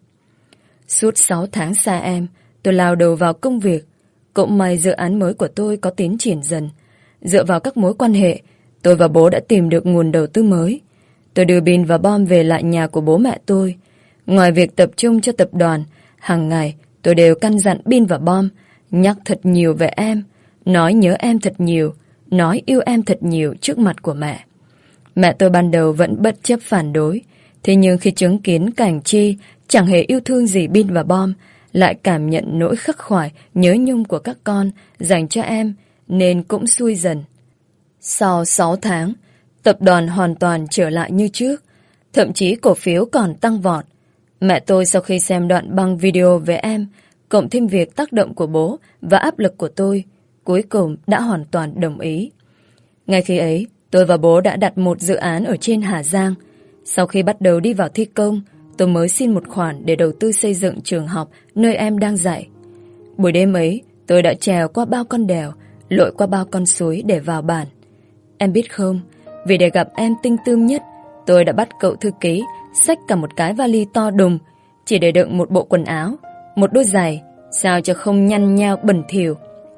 Suốt sáu tháng xa em, tôi lao đầu vào công việc. Cũng may dự án mới của tôi có tiến triển dần. Dựa vào các mối quan hệ, tôi và bố đã tìm được nguồn đầu tư mới. Tôi đưa pin và bom về lại nhà của bố mẹ tôi. Ngoài việc tập trung cho tập đoàn, hàng ngày tôi đều căn dặn pin và bom, nhắc thật nhiều về em, nói nhớ em thật nhiều, nói yêu em thật nhiều trước mặt của mẹ. Mẹ tôi ban đầu vẫn bất chấp phản đối, thế nhưng khi chứng kiến cảnh Chi chẳng hề yêu thương gì pin và bom, lại cảm nhận nỗi khắc khoải nhớ nhung của các con dành cho em, nên cũng xuôi dần. Sau sáu tháng, tập đoàn hoàn toàn trở lại như trước, thậm chí cổ phiếu còn tăng vọt. Mẹ tôi sau khi xem đoạn băng video về em, cộng thêm việc tác động của bố và áp lực của tôi, cuối cùng đã hoàn toàn đồng ý. Ngay khi ấy, tôi và bố đã đặt một dự án ở trên Hà Giang. Sau khi bắt đầu đi vào thi công, tôi mới xin một khoản để đầu tư xây dựng trường học nơi em đang dạy. Buổi đêm ấy, tôi đã trèo qua bao con đèo, lội qua bao con suối để vào bản. Em biết không, vì để gặp em tinh tươm nhất, tôi đã bắt cậu thư ký xách cả một cái vali to đùng, chỉ để đựng một bộ quần áo, một đôi giày, sao cho không nhăn nhao bẩn thỉu.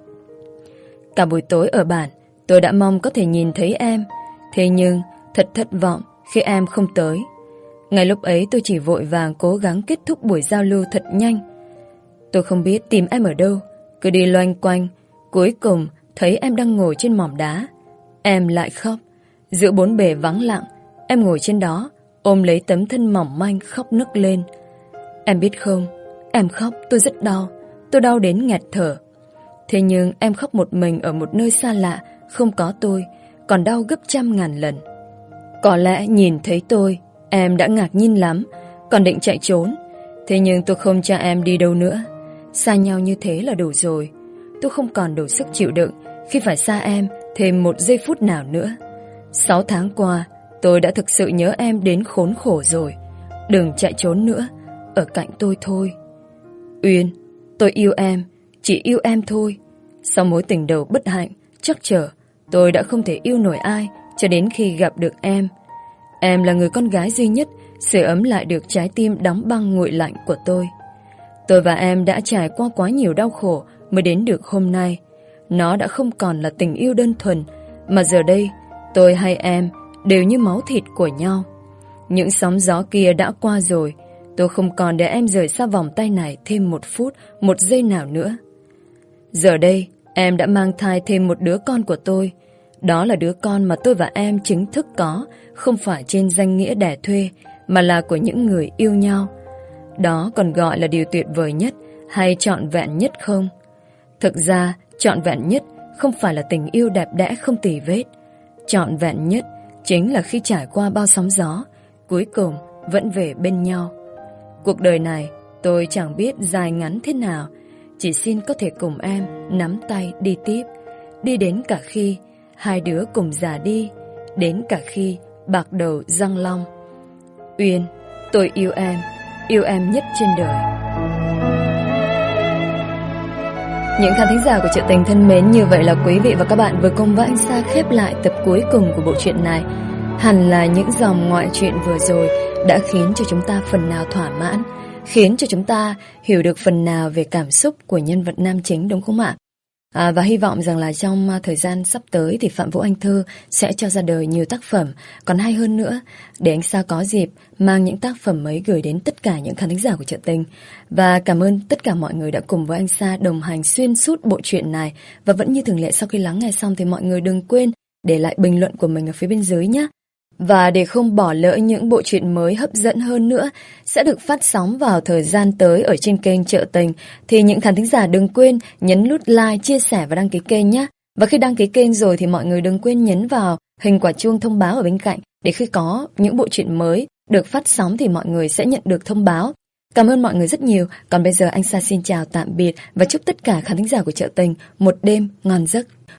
Cả buổi tối ở bản, tôi đã mong có thể nhìn thấy em, thế nhưng thật thất vọng khi em không tới. Ngay lúc ấy tôi chỉ vội vàng cố gắng kết thúc buổi giao lưu thật nhanh. Tôi không biết tìm em ở đâu, cứ đi loanh quanh, cuối cùng thấy em đang ngồi trên mỏm đá. Em lại khóc. Giữa bốn bề vắng lặng, em ngồi trên đó, ôm lấy tấm thân mỏng manh khóc nức lên. Em biết không, em khóc tôi rất đau, tôi đau đến nghẹt thở. Thế nhưng em khóc một mình ở một nơi xa lạ, không có tôi, còn đau gấp trăm ngàn lần. Có lẽ nhìn thấy tôi, em đã ngạc nhiên lắm, còn định chạy trốn. Thế nhưng tôi không cho em đi đâu nữa. Xa nhau như thế là đủ rồi. Tôi không còn đủ sức chịu đựng khi phải xa em thêm một giây phút nào nữa. Sáu tháng qua, tôi đã thực sự nhớ em đến khốn khổ rồi. Đừng chạy trốn nữa, ở cạnh tôi thôi. Uyên, tôi yêu em, chỉ yêu em thôi. Sau mối tình đầu bất hạnh, chắc trở, tôi đã không thể yêu nổi ai cho đến khi gặp được em. Em là người con gái duy nhất sưởi ấm lại được trái tim đóng băng nguội lạnh của tôi. Tôi và em đã trải qua quá nhiều đau khổ mới đến được hôm nay. Nó đã không còn là tình yêu đơn thuần, mà giờ đây tôi hay em đều như máu thịt của nhau. Những sóng gió kia đã qua rồi. Tôi không còn để em rời xa vòng tay này thêm một phút, một giây nào nữa. Giờ đây em đã mang thai thêm một đứa con của tôi. Đó là đứa con mà tôi và em chính thức có, không phải trên danh nghĩa đẻ thuê, mà là của những người yêu nhau. Đó còn gọi là điều tuyệt vời nhất hay trọn vẹn nhất không? Thực ra, trọn vẹn nhất không phải là tình yêu đẹp đẽ không tì vết. Trọn vẹn nhất chính là khi trải qua bao sóng gió, cuối cùng vẫn về bên nhau. Cuộc đời này tôi chẳng biết dài ngắn thế nào, chỉ xin có thể cùng em nắm tay đi tiếp, đi đến cả khi hai đứa cùng già đi, đến cả khi bạc đầu răng long. Uyên, tôi yêu em, yêu em nhất trên đời. Những khán thính giả của Trựa Tình thân mến, như vậy là quý vị và các bạn vừa cùng với anh Sa khép lại tập cuối cùng của bộ truyện này. Hẳn là những dòng ngoại truyện vừa rồi đã khiến cho chúng ta phần nào thỏa mãn, khiến cho chúng ta hiểu được phần nào về cảm xúc của nhân vật nam chính, đúng không ạ? À, và hy vọng rằng là trong thời gian sắp tới thì Phạm Vũ Anh Thư sẽ cho ra đời nhiều tác phẩm còn hay hơn nữa, để anh Sa có dịp mang những tác phẩm ấy gửi đến tất cả những khán thính giả của Trựa Tình. Và cảm ơn tất cả mọi người đã cùng với anh Sa đồng hành xuyên suốt bộ truyện này. Và vẫn như thường lệ, sau khi lắng nghe xong thì mọi người đừng quên để lại bình luận của mình ở phía bên dưới nhé. Và để không bỏ lỡ những bộ truyện mới hấp dẫn hơn nữa sẽ được phát sóng vào thời gian tới ở trên kênh Trựa Tình, thì những khán thính giả đừng quên nhấn nút like, chia sẻ và đăng ký kênh nhé. Và khi đăng ký kênh rồi thì mọi người đừng quên nhấn vào hình quả chuông thông báo ở bên cạnh, để khi có những bộ truyện mới được phát sóng thì mọi người sẽ nhận được thông báo. Cảm ơn mọi người rất nhiều. Còn bây giờ anh Sa xin chào tạm biệt và chúc tất cả khán thính giả của Trựa Tình một đêm ngon giấc.